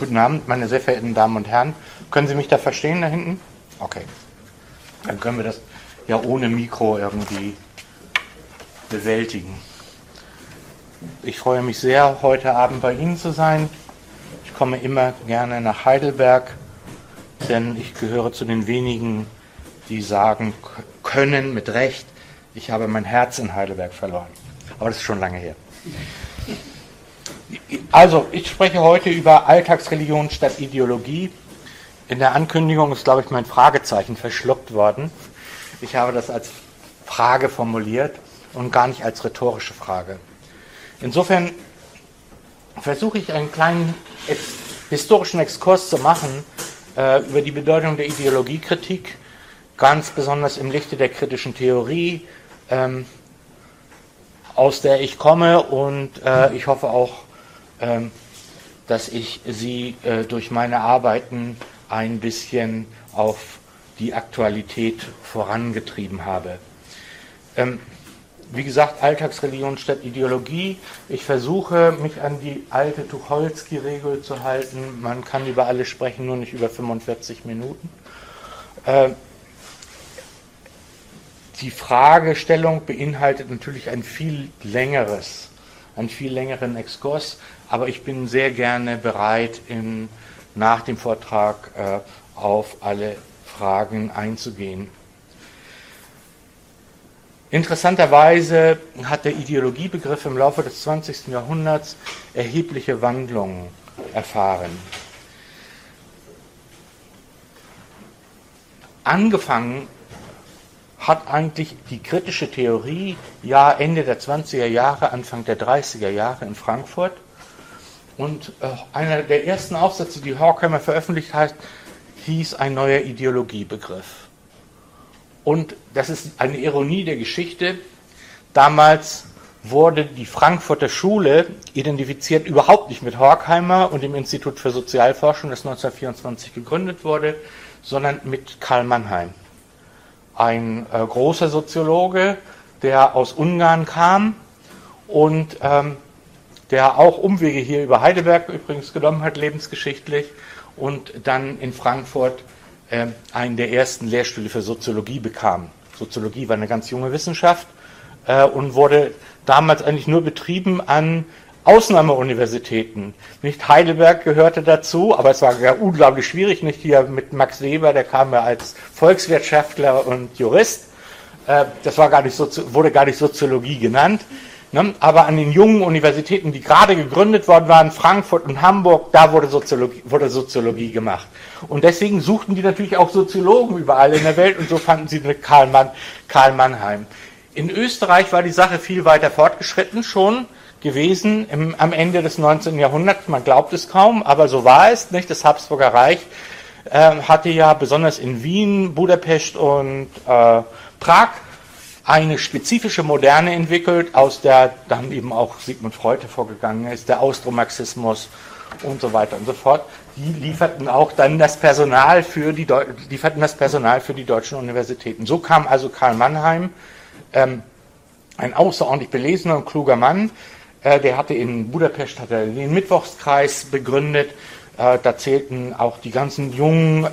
Guten Abend, meine sehr verehrten Damen und Herren. Können Sie mich da verstehen, da hinten? Okay. Dann können wir das ja ohne Mikro irgendwie bewältigen. Ich freue mich sehr, heute Abend bei Ihnen zu sein. Ich komme immer gerne nach Heidelberg, denn ich gehöre zu den wenigen, die sagen können mit Recht, ich habe mein Herz in Heidelberg verloren. Aber das ist schon lange her. Also, ich spreche heute über Alltagsreligion statt Ideologie. In der Ankündigung ist, glaube ich, mein Fragezeichen verschluckt worden. Ich habe das als Frage formuliert und gar nicht als rhetorische Frage. Insofern versuche ich einen kleinen historischen Exkurs zu machen über die Bedeutung der Ideologiekritik, ganz besonders im Lichte der kritischen Theorie, aus der ich komme, und ich hoffe auch, dass ich Sie durch meine Arbeiten ein bisschen auf die Aktualität vorangetrieben habe. Wie gesagt, Alltagsreligion statt Ideologie. Ich versuche, mich an die alte Tucholsky-Regel zu halten. Man kann über alles sprechen, nur nicht über 45 Minuten. Die Fragestellung beinhaltet natürlich einen viel längeren Exkurs, aber ich bin sehr gerne bereit, nach dem Vortrag auf alle Fragen einzugehen. Interessanterweise hat der Ideologiebegriff im Laufe des 20. Jahrhunderts erhebliche Wandlungen erfahren. Angefangen hat eigentlich die kritische Theorie ja Ende der 20er Jahre, Anfang der 30er Jahre in Frankfurt. Und einer der ersten Aufsätze, die Horkheimer veröffentlicht hat, hieß ein neuer Ideologiebegriff. Und das ist eine Ironie der Geschichte. Damals wurde die Frankfurter Schule identifiziert überhaupt nicht mit Horkheimer und dem Institut für Sozialforschung, das 1924 gegründet wurde, sondern mit Karl Mannheim. Ein großer Soziologe, der aus Ungarn kam und der auch Umwege hier über Heidelberg übrigens genommen hat, lebensgeschichtlich, und dann in Frankfurt einen der ersten Lehrstühle für Soziologie bekam. Soziologie war eine ganz junge Wissenschaft und wurde damals eigentlich nur betrieben an Ausnahmeuniversitäten. Nicht Heidelberg gehörte dazu, aber es war ja unglaublich schwierig, nicht hier mit Max Weber, der kam ja als Volkswirtschaftler und Jurist. Das war wurde gar nicht Soziologie genannt. Ne? Aber an den jungen Universitäten, die gerade gegründet worden waren, Frankfurt und Hamburg, da wurde Soziologie gemacht. Und deswegen suchten die natürlich auch Soziologen überall in der Welt, und so fanden sie mit Karl Mannheim. In Österreich war die Sache viel weiter fortgeschritten schon gewesen am Ende des 19. Jahrhunderts. Man glaubt es kaum, aber so war es, nicht? Das Habsburger Reich hatte ja besonders in Wien, Budapest und Prag eine spezifische Moderne entwickelt, aus der dann eben auch Sigmund Freud hervorgegangen ist, der Austromarxismus und so weiter und so fort. Die lieferten auch dann das Personal für die deutschen Universitäten. So kam also Karl Mannheim, ein außerordentlich belesener und kluger Mann, der hatte in Budapest den Mittwochskreis begründet. Da zählten auch die ganzen jungen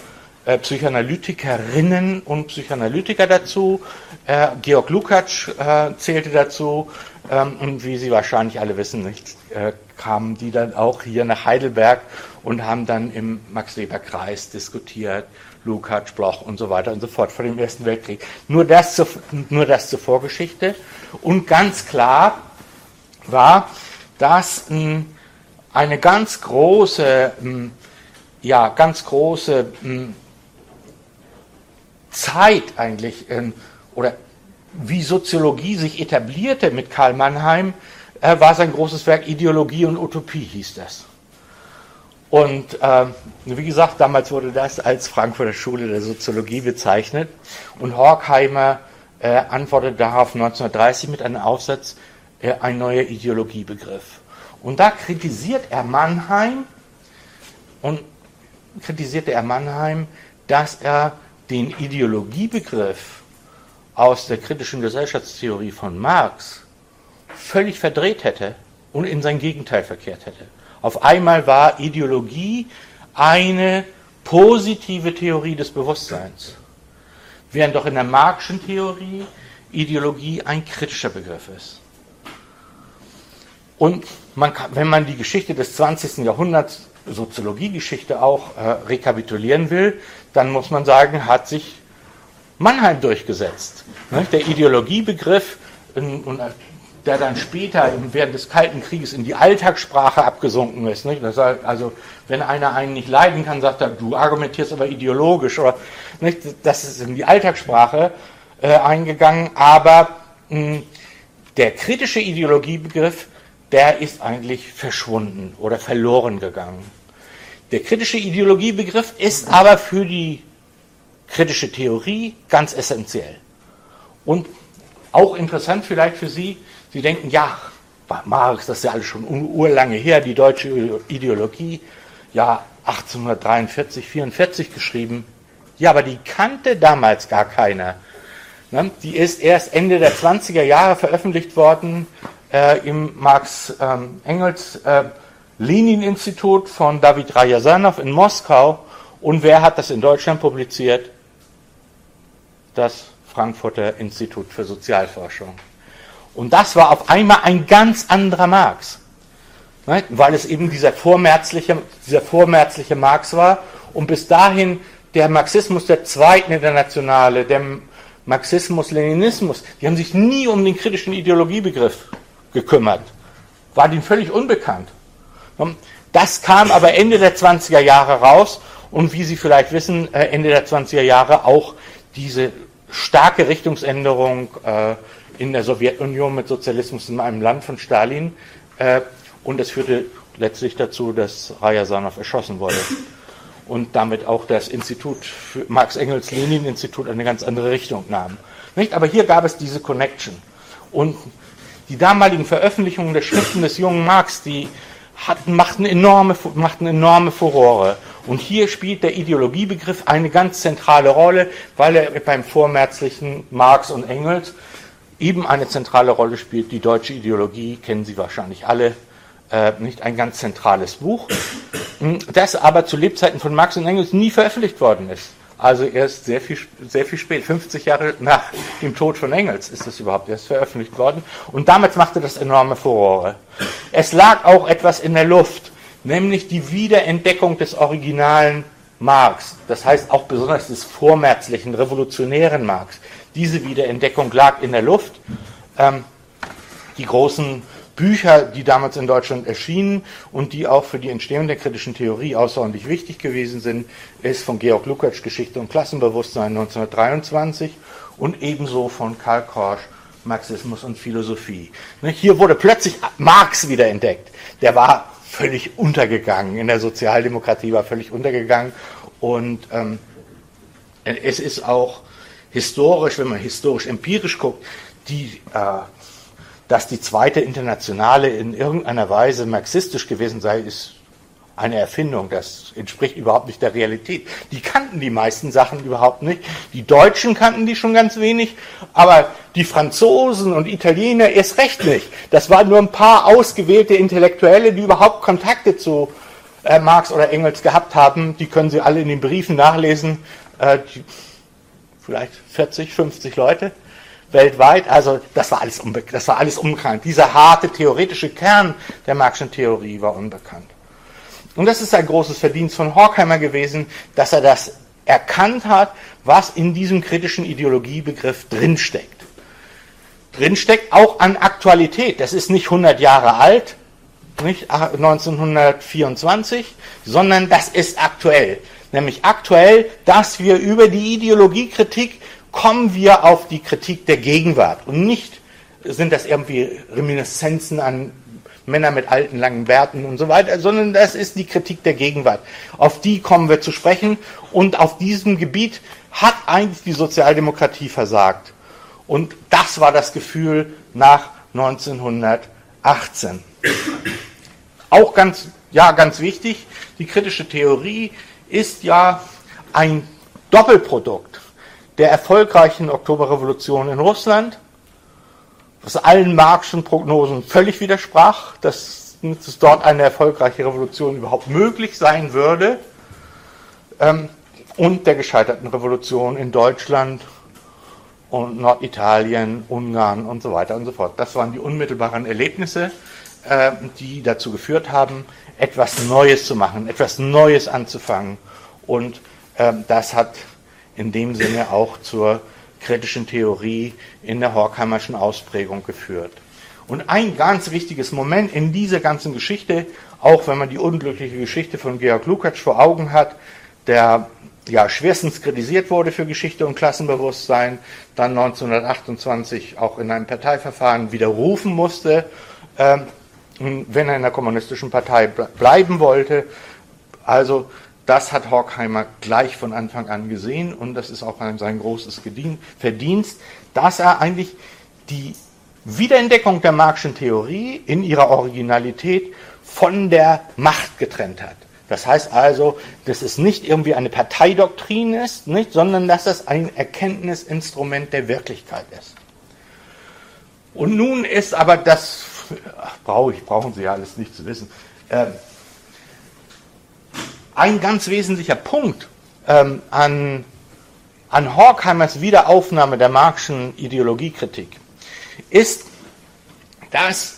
Psychoanalytikerinnen und Psychoanalytiker dazu. Georg Lukács zählte dazu. Und wie Sie wahrscheinlich alle wissen, kamen die dann auch hier nach Heidelberg und haben dann im Max-Weber-Kreis diskutiert, Lukács, Bloch und so weiter und so fort vor dem Ersten Weltkrieg. Nur das zur Vorgeschichte. Und ganz klar war, dass eine ganz große Zeit eigentlich, oder wie Soziologie sich etablierte mit Karl Mannheim, war sein großes Werk Ideologie und Utopie, hieß das. Und wie gesagt, damals wurde das als Frankfurter Schule der Soziologie bezeichnet, und Horkheimer antwortete darauf 1930 mit einem Aufsatz, ein neuer Ideologiebegriff. Und da kritisierte er Mannheim, dass er den Ideologiebegriff aus der kritischen Gesellschaftstheorie von Marx völlig verdreht hätte und in sein Gegenteil verkehrt hätte. Auf einmal war Ideologie eine positive Theorie des Bewusstseins, während doch in der Marxischen Theorie Ideologie ein kritischer Begriff ist. Und wenn man die Geschichte des 20. Jahrhunderts, Soziologiegeschichte auch rekapitulieren will, dann muss man sagen, hat sich Mannheim durchgesetzt. Der Ideologiebegriff, der dann später während des Kalten Krieges in die Alltagssprache abgesunken ist. Das heißt, also wenn einer einen nicht leiden kann, sagt er, du argumentierst aber ideologisch. Oder, das ist in die Alltagssprache eingegangen. Aber der kritische Ideologiebegriff, der ist eigentlich verschwunden oder verloren gegangen. Der kritische Ideologiebegriff ist aber für die kritische Theorie ganz essentiell. Und auch interessant vielleicht für Sie, Sie denken, ja, Marx, das ist ja alles schon urlange her, die deutsche Ideologie, ja, 1843, 44 geschrieben. Ja, aber die kannte damals gar keiner. Die ist erst Ende der 20er Jahre veröffentlicht worden im Marx-Engels-Lenin-Institut von David Ryazanov in Moskau. Und wer hat das in Deutschland publiziert? Das Frankfurter Institut für Sozialforschung. Und das war auf einmal ein ganz anderer Marx, weil es eben dieser vormärzliche Marx war und bis dahin der Marxismus der Zweiten Internationale, der Marxismus-Leninismus, die haben sich nie um den kritischen Ideologiebegriff gekümmert, war denen völlig unbekannt. Das kam aber Ende der 20er Jahre raus und wie Sie vielleicht wissen, Ende der 20er Jahre auch diese starke Richtungsänderung in der Sowjetunion mit Sozialismus in einem Land von Stalin und das führte letztlich dazu, dass Ryazanov erschossen wurde und damit auch das Institut, Marx-Engels-Lenin-Institut eine ganz andere Richtung nahm. Nicht? Aber hier gab es diese Connection und die damaligen Veröffentlichungen der Schriften des jungen Marx, die machten enorme Furore. Und hier spielt der Ideologiebegriff eine ganz zentrale Rolle, weil er beim vormärzlichen Marx und Engels eben eine zentrale Rolle spielt. Die deutsche Ideologie kennen Sie wahrscheinlich alle, nicht ein ganz zentrales Buch, das aber zu Lebzeiten von Marx und Engels nie veröffentlicht worden ist. Also erst sehr viel spät, 50 Jahre nach dem Tod von Engels ist das überhaupt erst veröffentlicht worden. Und damit machte das enorme Furore. Es lag auch etwas in der Luft, nämlich die Wiederentdeckung des originalen Marx. Das heißt auch besonders des vormärzlichen, revolutionären Marx. Diese Wiederentdeckung lag in der Luft. Die großen Bücher, die damals in Deutschland erschienen und die auch für die Entstehung der kritischen Theorie außerordentlich wichtig gewesen sind, ist von Georg Lukács Geschichte und Klassenbewusstsein 1923 und ebenso von Karl Korsch Marxismus und Philosophie. Hier wurde plötzlich Marx wiederentdeckt. Der war völlig untergegangen, in der Sozialdemokratie war völlig untergegangen und es ist auch historisch, wenn man historisch-empirisch guckt, dass die Zweite Internationale in irgendeiner Weise marxistisch gewesen sei, ist eine Erfindung. Das entspricht überhaupt nicht der Realität. Die kannten die meisten Sachen überhaupt nicht. Die Deutschen kannten die schon ganz wenig, aber die Franzosen und Italiener erst recht nicht. Das waren nur ein paar ausgewählte Intellektuelle, die überhaupt Kontakte zu Marx oder Engels gehabt haben. Die können Sie alle in den Briefen nachlesen. Vielleicht 40, 50 Leute. Weltweit, also das war alles unbekannt. Dieser harte theoretische Kern der Marxischen Theorie war unbekannt. Und das ist ein großes Verdienst von Horkheimer gewesen, dass er das erkannt hat, was in diesem kritischen Ideologiebegriff drinsteckt. Drinsteckt auch an Aktualität. Das ist nicht 100 Jahre alt, nicht 1924, sondern das ist aktuell. Nämlich aktuell, dass wir über die Ideologiekritik kommen wir auf die Kritik der Gegenwart. Und nicht sind das irgendwie Reminiszenzen an Männer mit alten, langen Bärten und so weiter, sondern das ist die Kritik der Gegenwart. Auf die kommen wir zu sprechen. Und auf diesem Gebiet hat eigentlich die Sozialdemokratie versagt. Und das war das Gefühl nach 1918. Auch ganz wichtig, die kritische Theorie ist ja ein Doppelprodukt der erfolgreichen Oktoberrevolution in Russland, was allen Marxischen Prognosen völlig widersprach, dass dass dort eine erfolgreiche Revolution überhaupt möglich sein würde, und der gescheiterten Revolution in Deutschland und Norditalien, Ungarn und so weiter und so fort. Das waren die unmittelbaren Erlebnisse, die dazu geführt haben, etwas Neues zu machen, etwas Neues anzufangen. Und das hat in dem Sinne auch zur kritischen Theorie in der Horkheimerschen Ausprägung geführt. Und ein ganz wichtiges Moment in dieser ganzen Geschichte, auch wenn man die unglückliche Geschichte von Georg Lukács vor Augen hat, der ja schwerstens kritisiert wurde für Geschichte und Klassenbewusstsein, dann 1928 auch in einem Parteiverfahren widerrufen musste, wenn er in der kommunistischen Partei bleiben wollte. Also das hat Horkheimer gleich von Anfang an gesehen und das ist auch sein großes Verdienst, dass er eigentlich die Wiederentdeckung der Marxischen Theorie in ihrer Originalität von der Macht getrennt hat. Das heißt also, dass es nicht irgendwie eine Parteidoktrin ist, nicht, sondern dass es ein Erkenntnisinstrument der Wirklichkeit ist. Und nun ist aber das, brauchen Sie ja alles nicht zu wissen, ein ganz wesentlicher Punkt an Horkheimers Wiederaufnahme der Marxischen Ideologiekritik ist, dass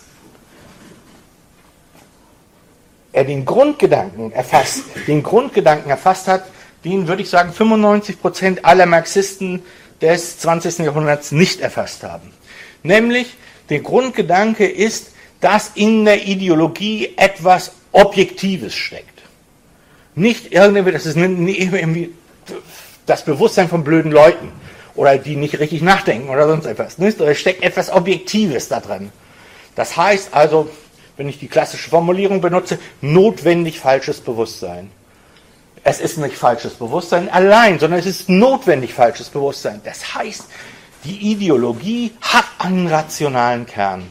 er den Grundgedanken erfasst hat, den, würde ich sagen, 95% aller Marxisten des 20. Jahrhunderts nicht erfasst haben. Nämlich, der Grundgedanke ist, dass in der Ideologie etwas Objektives steckt. Nicht irgendwie, das ist irgendwie das Bewusstsein von blöden Leuten oder die nicht richtig nachdenken oder sonst etwas. Es steckt etwas Objektives da drin. Das heißt also, wenn ich die klassische Formulierung benutze, notwendig falsches Bewusstsein. Es ist nicht falsches Bewusstsein allein, sondern es ist notwendig falsches Bewusstsein. Das heißt, die Ideologie hat einen rationalen Kern.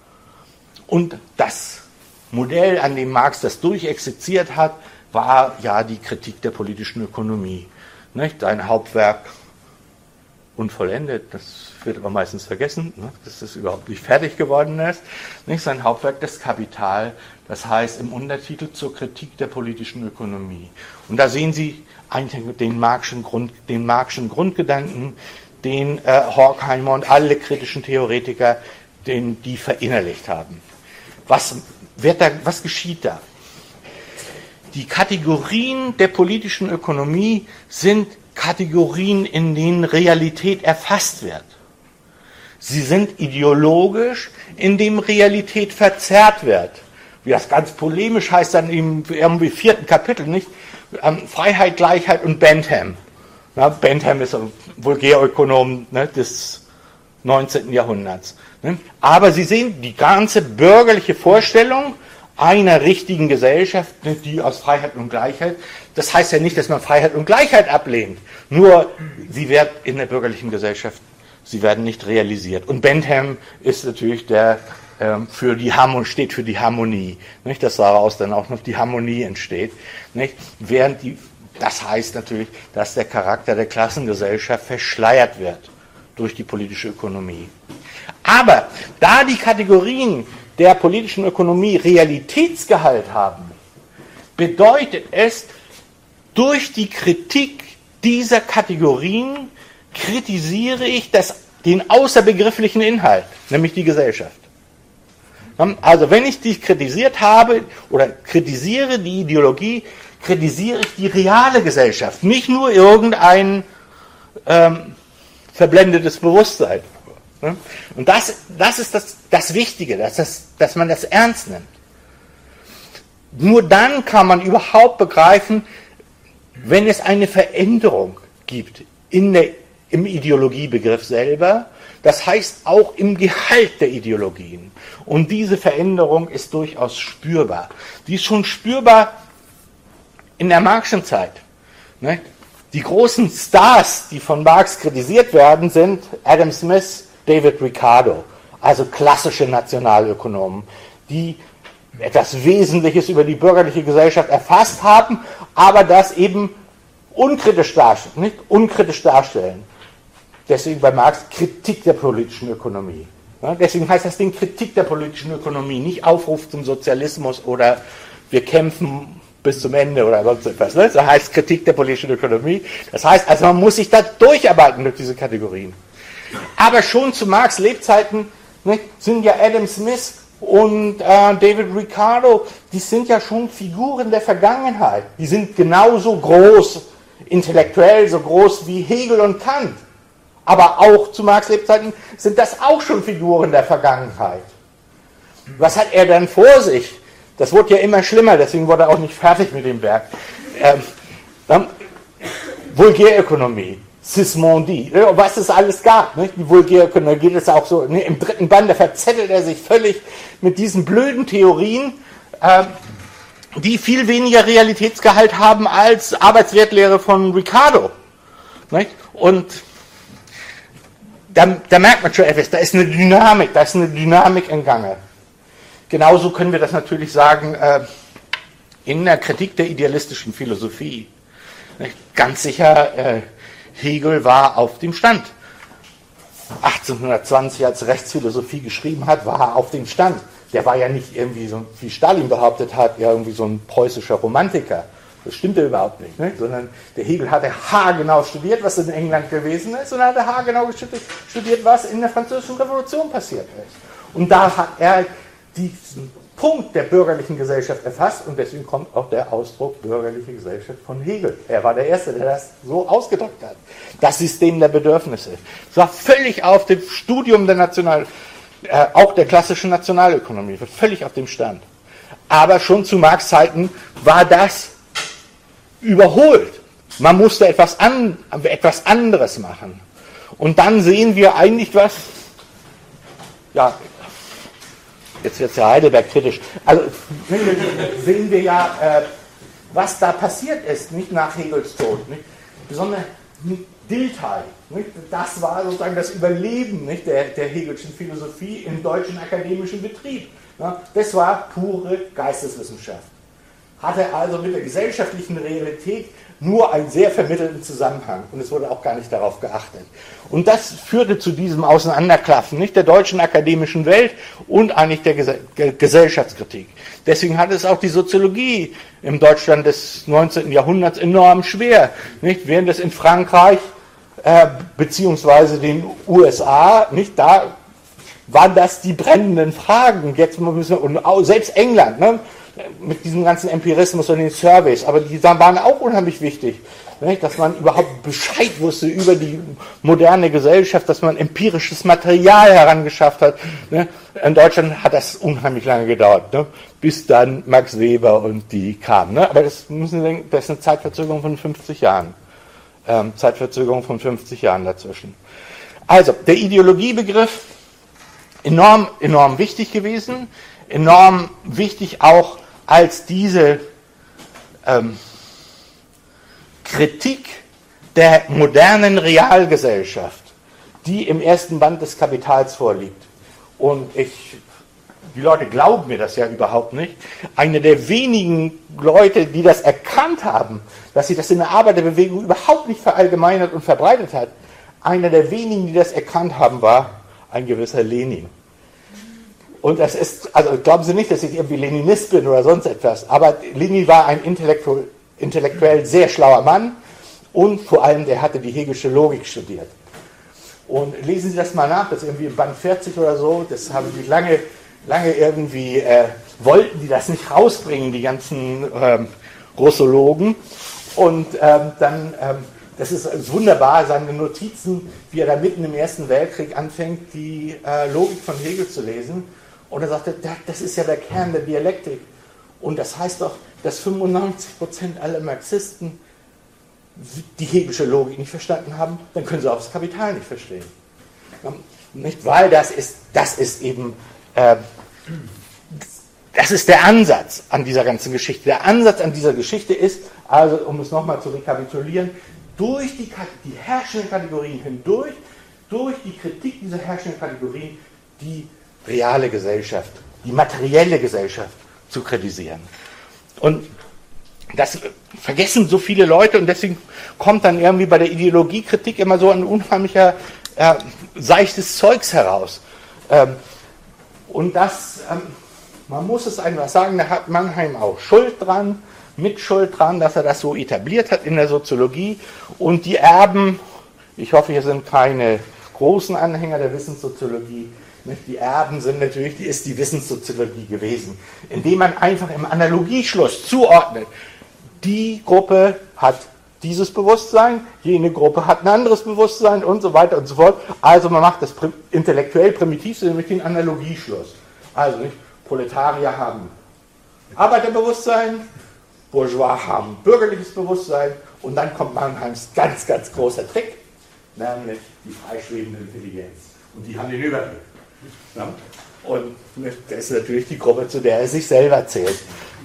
Und das Modell, an dem Marx das durchexerziert hat, war ja die Kritik der politischen Ökonomie. Sein Hauptwerk unvollendet, das wird aber meistens vergessen, dass das überhaupt nicht fertig geworden ist. Sein Hauptwerk, das Kapital, das heißt im Untertitel zur Kritik der politischen Ökonomie. Und da sehen Sie den Marxischen Grundgedanken, den Horkheimer und alle kritischen Theoretiker, die verinnerlicht haben. Was geschieht da? Die Kategorien der politischen Ökonomie sind Kategorien, in denen Realität erfasst wird. Sie sind ideologisch, in dem Realität verzerrt wird. Wie das ganz polemisch heißt dann im irgendwie 4. Kapitel, nicht? Freiheit, Gleichheit und Bentham. Bentham ist ein Vulgärökonom des 19. Jahrhunderts. Aber Sie sehen, die ganze bürgerliche Vorstellung einer richtigen Gesellschaft, die aus Freiheit und Gleichheit, das heißt ja nicht, dass man Freiheit und Gleichheit ablehnt, nur sie wird in der bürgerlichen Gesellschaft, sie werden nicht realisiert. Und Bentham ist natürlich der steht für die Harmonie, nicht? Dass daraus dann auch noch die Harmonie entsteht, nicht? Das heißt natürlich, dass der Charakter der Klassengesellschaft verschleiert wird durch die politische Ökonomie. Aber da die Kategorien der politischen Ökonomie Realitätsgehalt haben, bedeutet es, durch die Kritik dieser Kategorien kritisiere ich den außerbegrifflichen Inhalt, nämlich die Gesellschaft. Also wenn ich die kritisiert habe oder kritisiere die Ideologie, kritisiere ich die reale Gesellschaft, nicht nur irgendein verblendetes Bewusstsein. Und das ist das Wichtige, dass man das ernst nimmt. Nur dann kann man überhaupt begreifen, wenn es eine Veränderung gibt im Ideologiebegriff selber, das heißt auch im Gehalt der Ideologien. Und diese Veränderung ist durchaus spürbar. Die ist schon spürbar in der Marxischen Zeit. Die großen Stars, die von Marx kritisiert werden, sind Adam Smith, David Ricardo, also klassische Nationalökonomen, die etwas Wesentliches über die bürgerliche Gesellschaft erfasst haben, aber das eben unkritisch darstellen. Deswegen bei Marx Kritik der politischen Ökonomie. Ja, deswegen heißt das Ding Kritik der politischen Ökonomie, nicht Aufruf zum Sozialismus oder wir kämpfen bis zum Ende oder sonst etwas. Ne? Das heißt Kritik der politischen Ökonomie. Das heißt also, man muss sich da durcharbeiten durch diese Kategorien. Aber schon zu Marx' Lebzeiten, ne, sind ja Adam Smith und David Ricardo, die sind ja schon Figuren der Vergangenheit. Die sind genauso groß, intellektuell so groß wie Hegel und Kant. Aber auch zu Marx' Lebzeiten sind das auch schon Figuren der Vergangenheit. Was hat er dann vor sich? Das wurde ja immer schlimmer, deswegen wurde er auch nicht fertig mit dem Werk. Vulgärökonomie, Sismondi, was es alles gab. Nicht? Die Vulgärökonomie geht es auch so. Im dritten Band, da verzettelt er sich völlig mit diesen blöden Theorien, die viel weniger Realitätsgehalt haben als Arbeitswertlehre von Ricardo. Nicht? Und da merkt man schon etwas, da ist eine Dynamik im Gange. Genauso können wir das natürlich sagen in der Kritik der idealistischen Philosophie. Ganz sicher, Hegel war auf dem Stand. 1820, als er Rechtsphilosophie geschrieben hat, war er auf dem Stand. Der war ja nicht irgendwie so, wie Stalin behauptet hat, ja irgendwie so ein preußischer Romantiker. Das stimmte überhaupt nicht, ne? Sondern der Hegel hatte haargenau studiert, was in England gewesen ist, und er hatte haargenau studiert, was in der Französischen Revolution passiert ist. Und da hat er diesen Punkt der bürgerlichen Gesellschaft erfasst, und deswegen kommt auch der Ausdruck bürgerliche Gesellschaft von Hegel. Er war der Erste, der das so ausgedrückt hat. Das System der Bedürfnisse. Es war völlig auf dem Studium der auch der klassischen Nationalökonomie, völlig auf dem Stand. Aber schon zu Marx' Zeiten war das überholt. Man musste etwas anderes machen. Und dann sehen wir eigentlich was, ja, jetzt wird es ja Heidelberg kritisch, also sehen wir ja, was da passiert ist, nicht nach Hegels Tod. Nicht? Besonders Dilthey, nicht? Das war sozusagen das Überleben, nicht, der Hegelschen Philosophie im deutschen akademischen Betrieb. Ja? Das war pure Geisteswissenschaft. Hatte also mit der gesellschaftlichen Realität nur einen sehr vermittelten Zusammenhang, und es wurde auch gar nicht darauf geachtet. Und das führte zu diesem Auseinanderklaffen, nicht, der deutschen akademischen Welt und eigentlich der Gesellschaftskritik. Deswegen hatte es auch die Soziologie im Deutschland des 19. Jahrhunderts enorm schwer, nicht, während es in Frankreich beziehungsweise den USA, nicht, da waren das die brennenden Fragen. Jetzt müssen wir, und selbst England, ne, mit diesem ganzen Empirismus und den Surveys, aber die waren auch unheimlich wichtig, nicht? Dass man überhaupt Bescheid wusste über die moderne Gesellschaft, dass man empirisches Material herangeschafft hat. Ne? In Deutschland hat das unheimlich lange gedauert, ne? Bis dann Max Weber und die kamen. Ne? Aber das müssen Sie denken, das ist eine Zeitverzögerung von 50 Jahren. Zeitverzögerung von 50 Jahren dazwischen. Also, der Ideologiebegriff, enorm wichtig gewesen, enorm wichtig auch als diese Kritik der modernen Realgesellschaft, die im ersten Band des Kapitals vorliegt. Und die Leute glauben mir das ja überhaupt nicht. Eine der wenigen Leute, die das erkannt haben, dass sie das in der Arbeiterbewegung überhaupt nicht verallgemeinert und verbreitet hat, einer der wenigen, die das erkannt haben, war ein gewisser Lenin. Und das ist, also glauben Sie nicht, dass ich irgendwie Leninist bin oder sonst etwas, aber Lenin war ein intellektuell sehr schlauer Mann, und vor allem, der hatte die Hegelische Logik studiert. Und lesen Sie das mal nach, das ist irgendwie im Band 40 oder so, das haben die lange irgendwie, wollten die das nicht rausbringen, die ganzen Russologen. Und das ist wunderbar, seine Notizen, wie er da mitten im Ersten Weltkrieg anfängt, die Logik von Hegel zu lesen. Und er sagte, das ist ja der Kern der Dialektik. Und das heißt doch, dass 95% aller Marxisten die Hegelische Logik nicht verstanden haben, dann können sie auch das Kapital nicht verstehen. Nicht, weil das ist eben, das ist der Ansatz an dieser ganzen Geschichte. Der Ansatz an dieser Geschichte ist, also um es nochmal zu rekapitulieren, durch die herrschenden Kategorien hindurch, durch die Kritik dieser herrschenden Kategorien, die reale Gesellschaft, die materielle Gesellschaft zu kritisieren. Und das vergessen so viele Leute, und deswegen kommt dann irgendwie bei der Ideologiekritik immer so ein unheimlicher seichtes Zeugs heraus. Und das, man muss es einfach sagen, da hat Mannheim auch Schuld dran, Mitschuld dran, dass er das so etabliert hat in der Soziologie. Und die Erben, ich hoffe, hier sind keine großen Anhänger der Wissenssoziologie, die Erben sind natürlich, ist die Wissenssoziologie gewesen, indem man einfach im Analogieschluss zuordnet, die Gruppe hat dieses Bewusstsein, jene Gruppe hat ein anderes Bewusstsein und so weiter und so fort. Also man macht das intellektuell primitivste, nämlich den Analogieschluss. Also nicht, Proletarier haben Arbeiterbewusstsein, Bourgeois haben bürgerliches Bewusstsein und dann kommt Mannheims ganz, ganz großer Trick, nämlich die freischwebende Intelligenz. Und die haben den Überblick. Ja? Und das ist natürlich die Gruppe, zu der er sich selber zählt.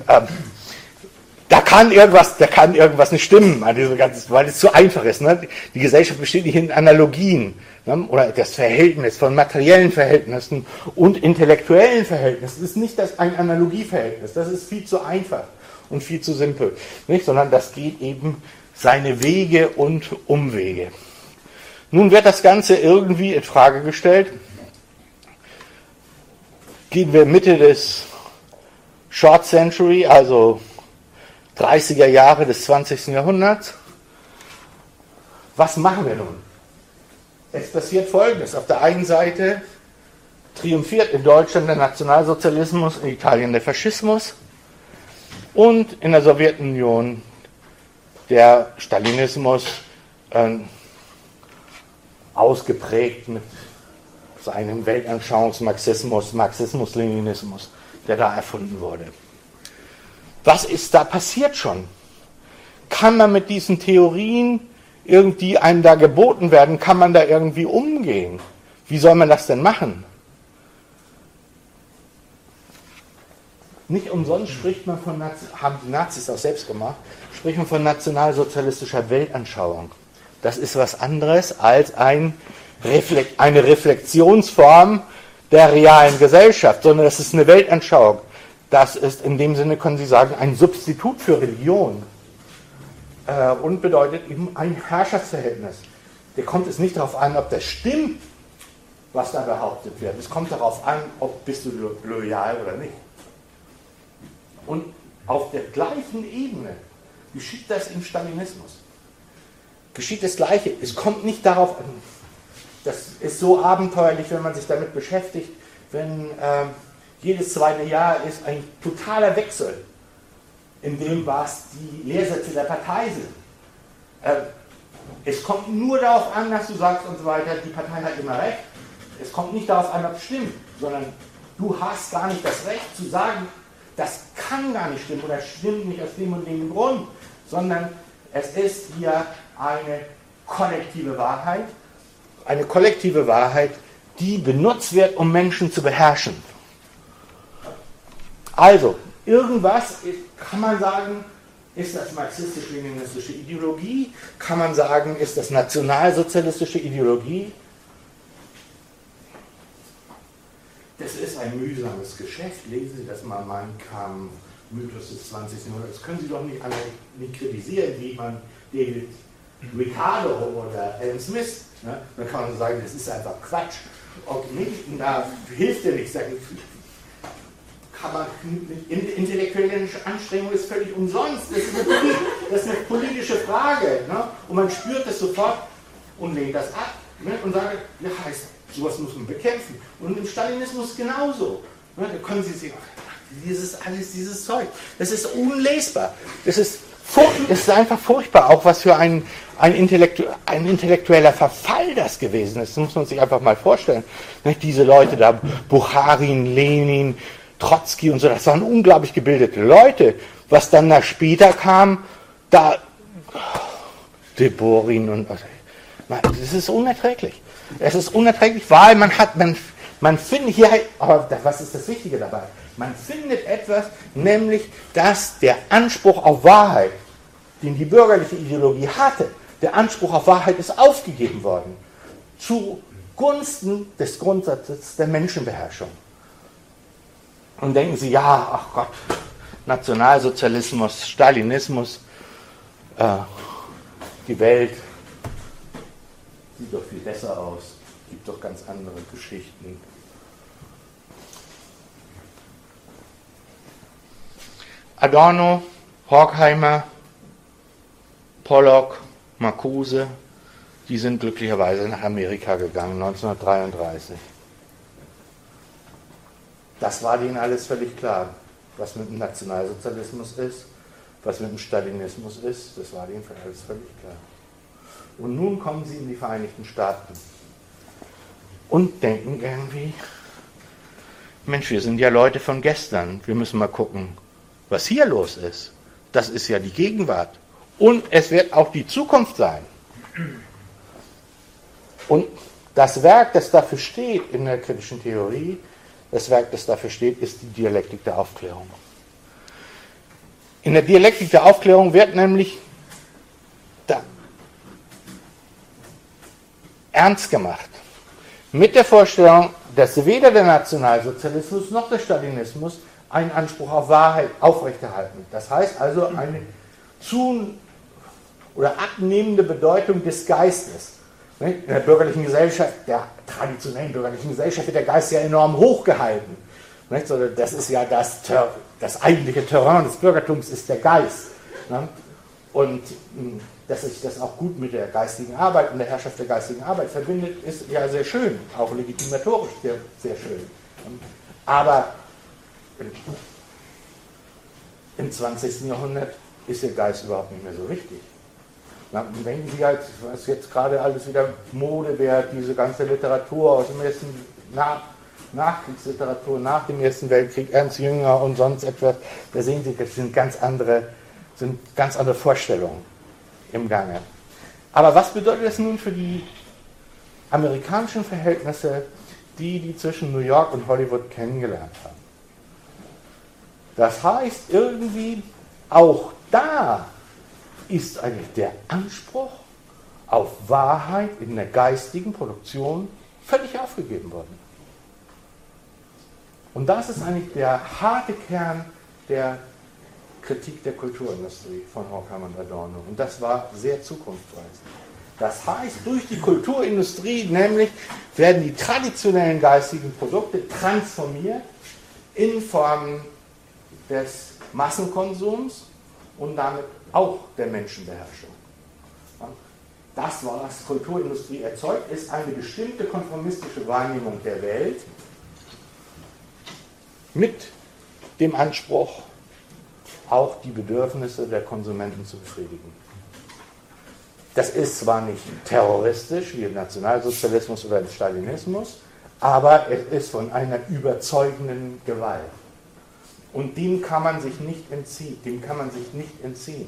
Da kann irgendwas nicht stimmen, weil es zu einfach ist. Ne? Die Gesellschaft besteht nicht in Analogien, ne? Oder das Verhältnis von materiellen Verhältnissen und intellektuellen Verhältnissen ist nicht ein Analogieverhältnis. Das ist viel zu einfach und viel zu simpel, nicht? Sondern das geht eben seine Wege und Umwege. Nun wird das Ganze irgendwie in Frage gestellt. Gehen wir Mitte des Short Century, also 30er Jahre des 20. Jahrhunderts. Was machen wir nun? Es passiert Folgendes. Auf der einen Seite triumphiert in Deutschland der Nationalsozialismus, in Italien der Faschismus und in der Sowjetunion der Stalinismus, ausgeprägt mit seinem Weltanschauungsmarxismus, Marxismus-Leninismus, der da erfunden wurde. Was ist da passiert schon? Kann man mit diesen Theorien irgendwie einem da geboten werden? Kann man da irgendwie umgehen? Wie soll man das denn machen? Nicht umsonst spricht man von, haben die Nazis auch selbst gemacht, spricht man von nationalsozialistischer Weltanschauung. Das ist was anderes als eine Reflexionsform der realen Gesellschaft, sondern das ist eine Weltanschauung. Das ist in dem Sinne, können Sie sagen, ein Substitut für Religion und bedeutet eben ein Herrschaftsverhältnis. Da kommt es nicht darauf an, ob das stimmt, was da behauptet wird. Es kommt darauf an, ob bist du loyal oder nicht. Und auf der gleichen Ebene geschieht das im Stalinismus. Geschieht das Gleiche. Es kommt nicht darauf an, das ist so abenteuerlich, wenn man sich damit beschäftigt, wenn jedes zweite Jahr ist ein totaler Wechsel in dem, was die Lehrsätze der Partei sind. Es kommt nur darauf an, dass du sagst und so weiter, die Partei hat immer recht. Es kommt nicht darauf an, ob es stimmt, sondern du hast gar nicht das Recht zu sagen, das kann gar nicht stimmen oder stimmt nicht aus dem und dem Grund, sondern es ist hier eine kollektive Wahrheit, die benutzt wird, um Menschen zu beherrschen. Also, irgendwas kann man sagen, ist das marxistisch-leninistische Ideologie? Kann man sagen, ist das nationalsozialistische Ideologie? Das ist ein mühsames Geschäft. Lesen Sie das mal, Mein Kampf, Mythos des 20. Jahrhunderts. Das können Sie doch nicht alle nicht kritisieren, wie man David Ricardo oder Adam Smith. Ne? Dann kann man sagen, das ist einfach Quatsch. Und nicht, da hilft ja nichts. Kann man, intellektuelle Anstrengung ist völlig umsonst. Das ist eine politische Frage. Ne? Und man spürt das sofort und lehnt das ab. Ne? Und sagt, ja, heißt, sowas muss man bekämpfen. Und im Stalinismus genauso. Ne? Da können Sie sehen, dieses Zeug, das ist unlesbar. Das ist einfach furchtbar, auch was für ein intellektueller Verfall das gewesen ist. Das muss man sich einfach mal vorstellen. Diese Leute da, Bukharin, Lenin, Trotzki und so, das waren unglaublich gebildete Leute. Was dann da später kam, da Deborin und das ist unerträglich. Es ist unerträglich, weil man findet hier, aber was ist das Wichtige dabei? Man findet etwas, nämlich, dass der Anspruch auf Wahrheit, den die bürgerliche Ideologie hatte, der Anspruch auf Wahrheit ist aufgegeben worden, zugunsten des Grundsatzes der Menschenbeherrschung. Und denken Sie, ja, ach Gott, Nationalsozialismus, Stalinismus, die Welt sieht doch viel besser aus, gibt doch ganz andere Geschichten. Adorno, Horkheimer, Pollock, Marcuse, die sind glücklicherweise nach Amerika gegangen, 1933. Das war denen alles völlig klar, was mit dem Nationalsozialismus ist, was mit dem Stalinismus ist, das war denen alles völlig klar. Und nun kommen sie in die Vereinigten Staaten und denken irgendwie, Mensch, wir sind ja Leute von gestern, wir müssen mal gucken, was hier los ist. Das ist ja die Gegenwart. Und es wird auch die Zukunft sein. Und das Werk, das dafür steht in der kritischen Theorie, das Werk, das dafür steht, ist die Dialektik der Aufklärung. In der Dialektik der Aufklärung wird nämlich ernst gemacht mit der Vorstellung, dass weder der Nationalsozialismus noch der Stalinismus einen Anspruch auf Wahrheit aufrechterhalten. Das heißt also eine abnehmende Bedeutung des Geistes. In der bürgerlichen Gesellschaft, der traditionellen bürgerlichen Gesellschaft, wird der Geist ja enorm hochgehalten. Das ist ja das eigentliche Terrain des Bürgertums ist der Geist. Und dass sich das auch gut mit der geistigen Arbeit und der Herrschaft der geistigen Arbeit verbindet, ist ja sehr schön, auch legitimatorisch sehr, sehr schön. Aber im 20. Jahrhundert ist der Geist überhaupt nicht mehr so wichtig. Denken Sie halt, was jetzt gerade alles wieder Mode wird, diese ganze Literatur aus dem ersten Nachkriegsliteratur nach dem Ersten Weltkrieg, Ernst Jünger und sonst etwas, da sehen Sie, das sind ganz andere Vorstellungen im Gange. Aber was bedeutet das nun für die amerikanischen Verhältnisse, die zwischen New York und Hollywood kennengelernt haben? Das heißt irgendwie, auch da ist eigentlich der Anspruch auf Wahrheit in der geistigen Produktion völlig aufgegeben worden. Und das ist eigentlich der harte Kern der Kritik der Kulturindustrie von Horkheimer und Adorno. Und das war sehr zukunftsweisend. Das heißt, durch die Kulturindustrie nämlich werden die traditionellen geistigen Produkte transformiert in Formen des Massenkonsums und damit auch der Menschenbeherrschung. Das, was Kulturindustrie erzeugt, ist eine bestimmte konformistische Wahrnehmung der Welt mit dem Anspruch, auch die Bedürfnisse der Konsumenten zu befriedigen. Das ist zwar nicht terroristisch wie im Nationalsozialismus oder im Stalinismus, aber es ist von einer überzeugenden Gewalt. Und dem kann man sich nicht entziehen.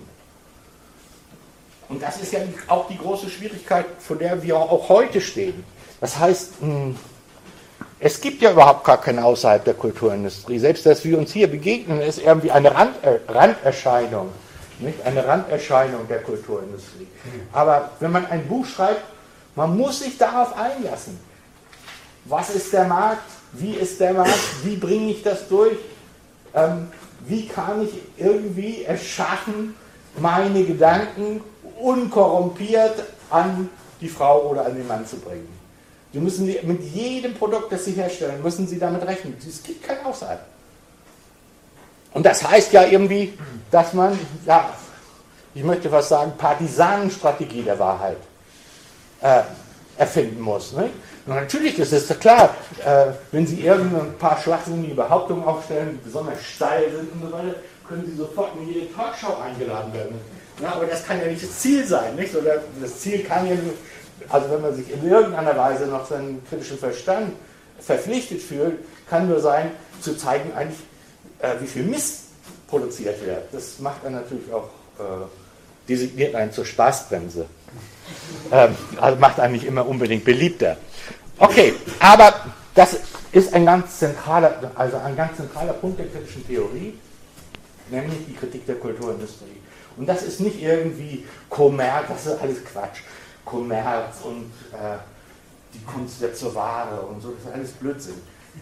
Und das ist ja auch die große Schwierigkeit, vor der wir auch heute stehen. Das heißt, es gibt ja überhaupt gar kein Außerhalb der Kulturindustrie. Selbst, dass wir uns hier begegnen, ist irgendwie eine Randerscheinung. Nicht? Eine Randerscheinung der Kulturindustrie. Aber wenn man ein Buch schreibt, man muss sich darauf einlassen. Was ist der Markt? Wie ist der Markt? Wie bringe ich das durch? Wie kann ich irgendwie es schaffen, meine Gedanken unkorrumpiert an die Frau oder an den Mann zu bringen? Sie müssen mit jedem Produkt, das Sie herstellen, müssen Sie damit rechnen. Es gibt kein Außerhalb. Und das heißt ja irgendwie, dass man, ja, ich möchte was sagen, Partisanenstrategie der Wahrheit erfinden muss. Ne? Und natürlich, das ist klar, wenn Sie irgendein paar schwachsinnige Behauptungen aufstellen, die besonders steil sind und so weiter, können Sie sofort in jede Talkshow eingeladen werden. Ja, aber das kann ja nicht das Ziel sein. Nicht? Oder das Ziel kann ja nur, also wenn man sich in irgendeiner Weise noch seinen kritischen Verstand verpflichtet fühlt, kann nur sein, zu zeigen eigentlich, wie viel Mist produziert wird. Das macht einen natürlich auch, designiert einen zur Spaßbremse. Also macht einen nicht immer unbedingt beliebter. Okay, aber das ist ein ganz zentraler Punkt der kritischen Theorie, nämlich die Kritik der Kulturindustrie. Und das ist nicht irgendwie Kommerz, das ist alles Quatsch. Kommerz und die Kunst wird zur Ware und so, das ist alles Blödsinn.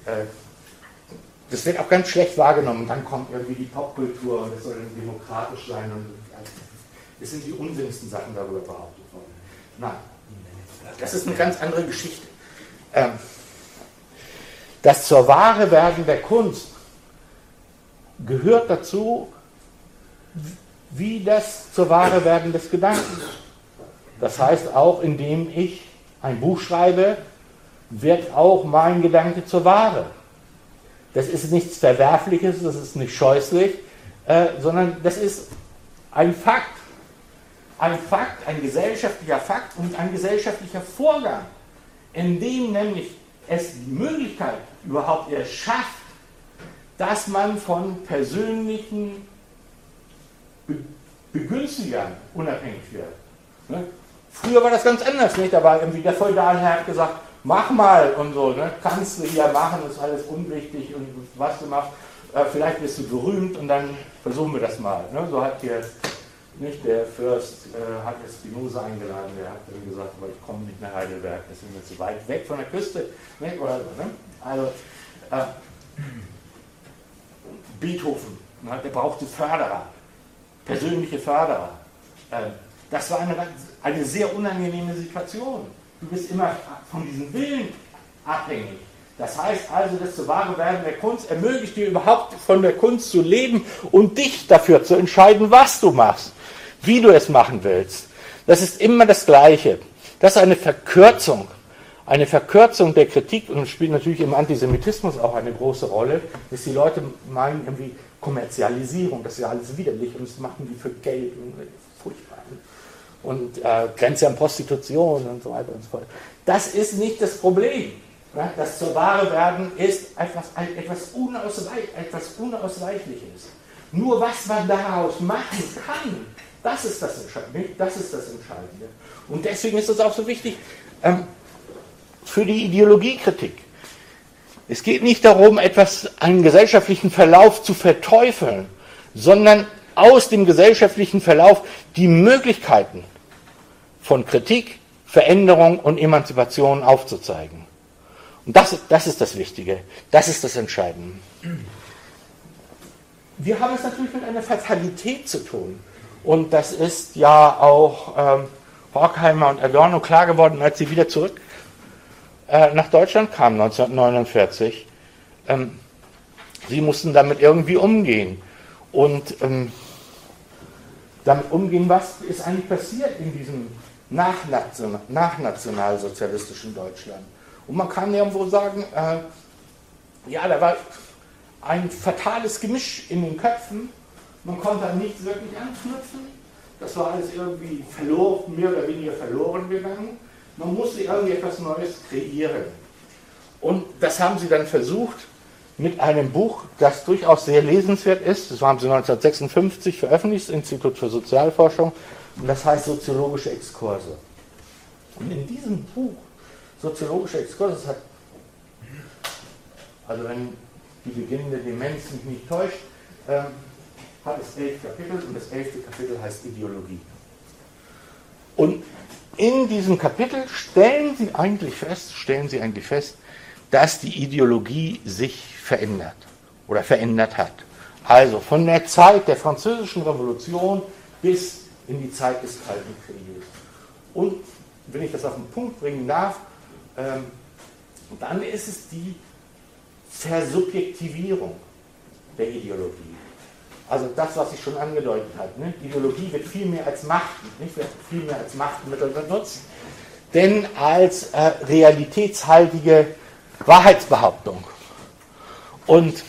Das wird auch ganz schlecht wahrgenommen. Dann kommt irgendwie die Popkultur und das soll dann demokratisch sein. Und das sind die unsinnigsten Sachen darüber behauptet worden. Nein, das ist eine ganz andere Geschichte. Das zur Ware werden der Kunst gehört dazu, wie das zur Ware werden des Gedankens. Das heißt, auch indem ich ein Buch schreibe, wird auch mein Gedanke zur Ware. Das ist nichts Verwerfliches, das ist nicht scheußlich, sondern das ist ein Fakt. Ein Fakt, ein gesellschaftlicher Fakt und ein gesellschaftlicher Vorgang, in dem nämlich es die Möglichkeit überhaupt erst schafft, dass man von persönlichen Begünstigern unabhängig wird. Ne? Früher war das ganz anders, nicht? Da war irgendwie der Feudalherr hat gesagt, mach mal und so, ne? Kannst du hier machen, ist alles unwichtig und was du machst, vielleicht bist du berühmt und dann versuchen wir das mal. Ne? So hat hier nicht der Fürst hat Spinoza eingeladen, der hat dann gesagt, aber ich komme nicht nach Heidelberg, das sind wir zu weit weg von der Küste. Ne? Oder so, ne? Also Beethoven, ne? Der brauchte Förderer, persönliche Förderer. Das war eine sehr unangenehme Situation. Du bist immer von diesem Willen abhängig. Das heißt also, das zu wahre Werden der Kunst ermöglicht dir überhaupt von der Kunst zu leben und dich dafür zu entscheiden, was du machst, wie du es machen willst. Das ist immer das Gleiche. Das ist eine Verkürzung der Kritik und spielt natürlich im Antisemitismus auch eine große Rolle, dass die Leute meinen, irgendwie Kommerzialisierung, das ist ja alles widerlich und das machen die für Geld und furchtbar. Und Grenze an Prostitution und so weiter und so fort. Das ist nicht das Problem. Ja? Das zur Ware werden ist etwas Unausweichliches. Nur was man daraus machen kann, das ist das Entscheidende. Das ist das Entscheidende. Und deswegen ist es auch so wichtig für die Ideologiekritik. Es geht nicht darum, einen gesellschaftlichen Verlauf zu verteufeln, sondern aus dem gesellschaftlichen Verlauf die Möglichkeiten von Kritik, Veränderung und Emanzipation aufzuzeigen. Und das ist das Wichtige, das ist das Entscheidende. Wir haben es natürlich mit einer Fatalität zu tun. Und das ist ja auch Horkheimer und Adorno klar geworden, als sie wieder zurück nach Deutschland kamen, 1949. Sie mussten damit irgendwie umgehen. Und damit umgehen, was ist eigentlich passiert in diesem nachnationalsozialistischen Deutschland. Und man kann irgendwo sagen, ja, da war ein fatales Gemisch in den Köpfen, man konnte da nichts wirklich anknüpfen, das war alles irgendwie verloren, mehr oder weniger verloren gegangen, man musste irgendwie etwas Neues kreieren. Und das haben sie dann versucht mit einem Buch, das durchaus sehr lesenswert ist. Das haben sie 1956 veröffentlicht, das Institut für Sozialforschung, und das heißt Soziologische Exkurse. Und in diesem Buch, Soziologische Exkurse, das hat, also wenn die beginnende Demenz mich nicht täuscht, hat es 11 Kapitel und das 11. Kapitel heißt Ideologie. Und in diesem Kapitel stellen Sie eigentlich fest, dass die Ideologie sich verändert oder verändert hat. Also von der Zeit der Französischen Revolution bis in die Zeit des Kalten Krieges. Und wenn ich das auf den Punkt bringen darf, dann ist es die Versubjektivierung der Ideologie. Also das, was ich schon angedeutet habe. Ne? Ideologie wird viel mehr als Machtmittel benutzt, denn als realitätshaltige Wahrheitsbehauptung. Und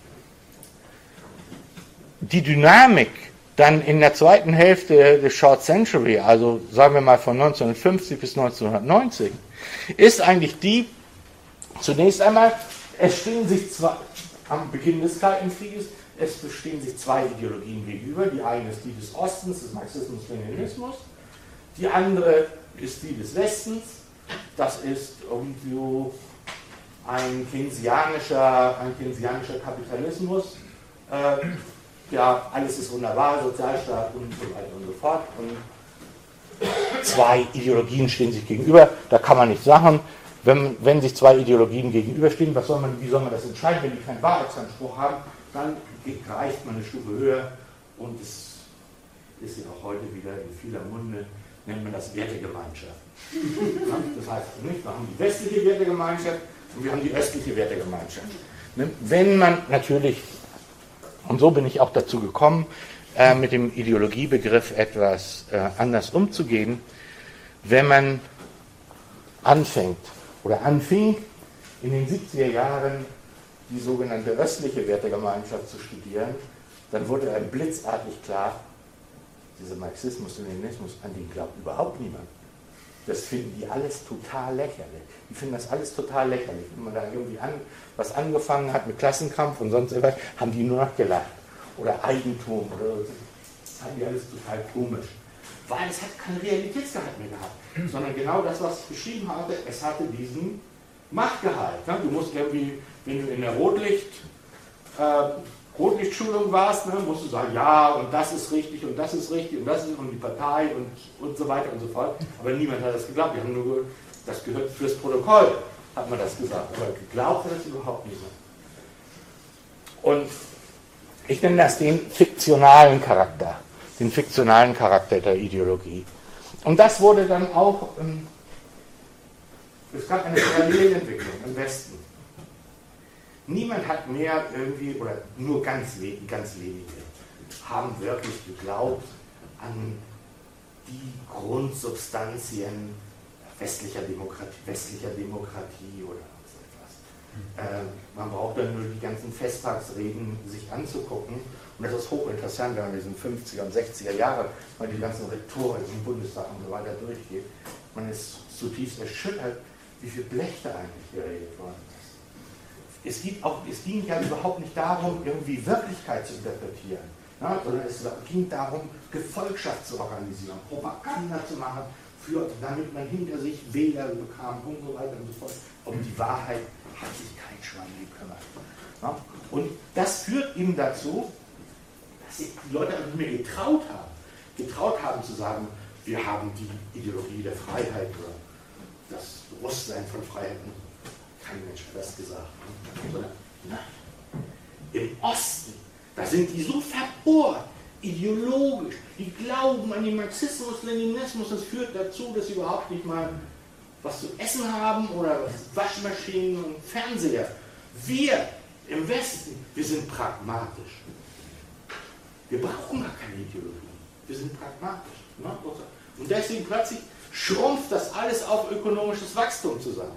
die Dynamik dann in der zweiten Hälfte des Short Century, also sagen wir mal von 1950 bis 1990, ist eigentlich die, zunächst einmal, es stehen sich zwar am Beginn des Kalten Krieges, es bestehen sich zwei Ideologien gegenüber. Die eine ist die des Ostens, des Marxismus-Leninismus. Die andere ist die des Westens. Das ist irgendwie ein keynesianischer Kapitalismus. Ja, alles ist wunderbar, Sozialstaat und so weiter und so fort. Und zwei Ideologien stehen sich gegenüber. Da kann man nichts sagen. Wenn sich zwei Ideologien gegenüberstehen, wie soll man das entscheiden, wenn die keinen Wahrheitsanspruch haben? Dann reicht man eine Stufe höher und es ist ja auch heute wieder in vieler Munde, nennt man das Wertegemeinschaft. Ja, das heißt nicht, wir haben die westliche Wertegemeinschaft und wir haben die östliche Wertegemeinschaft. Wenn man natürlich, und so bin ich auch dazu gekommen, mit dem Ideologiebegriff etwas anders umzugehen, wenn man anfing in den 70er Jahren die sogenannte östliche Wertegemeinschaft zu studieren, dann wurde einem blitzartig klar, dieser Marxismus und Leninismus, an den glaubt überhaupt niemand. Das finden die alles total lächerlich. Die finden das alles total lächerlich. Wenn man da irgendwie was angefangen hat mit Klassenkampf und sonst etwas, haben die nur noch gelacht. Oder Eigentum oder so. Das fanden die alles total komisch. Weil es hat keinen Realitätsgehalt mehr gehabt. Sondern genau das, was ich beschrieben habe, es hatte diesen Machtgehalt. Du musst irgendwie, wenn du in der Rotlichtschulung warst, musst du sagen, ja, und das ist richtig und das ist richtig und das ist und die Partei und so weiter und so fort. Aber niemand hat das geglaubt. Wir haben nur, das gehört fürs Protokoll, hat man das gesagt. Aber geglaubt hat das überhaupt niemand. Und ich nenne das den fiktionalen Charakter der Ideologie. Und das wurde dann auch, es gab eine Parallelentwicklung im Westen. Niemand hat mehr irgendwie, oder nur ganz wenige, haben wirklich geglaubt an die Grundsubstanzien westlicher Demokratie oder so etwas. Man braucht dann nur die ganzen Festtagsreden sich anzugucken. Und das ist hochinteressant, wenn man in diesen 50er und 60er Jahre mal die ganzen Rektoren im Bundestag und so weiter durchgeht. Man ist zutiefst erschüttert, wie viel Blech da eigentlich geredet worden ist. Es ging ja überhaupt nicht darum, irgendwie Wirklichkeit zu interpretieren, sondern es ging darum, Gefolgschaft zu organisieren, Propaganda zu machen, damit man hinter sich Wähler bekam und so weiter und so fort. Um die Wahrheit hat sich kein Schwein gekümmert. Und das führt eben dazu, dass die Leute nicht mehr getraut haben zu sagen, wir haben die Ideologie der Freiheit oder das Bewusstsein von Freiheit. Kein Mensch hat das gesagt. Sondern, nein. Im Osten, da sind die so verbohrt, ideologisch, die glauben an den Marxismus, Leninismus, das führt dazu, dass sie überhaupt nicht mal was zu essen haben oder Waschmaschinen und Fernseher. Wir im Westen, wir sind pragmatisch. Wir brauchen gar keine Ideologie. Wir sind pragmatisch. Und deswegen plötzlich schrumpft das alles auf ökonomisches Wachstum zusammen.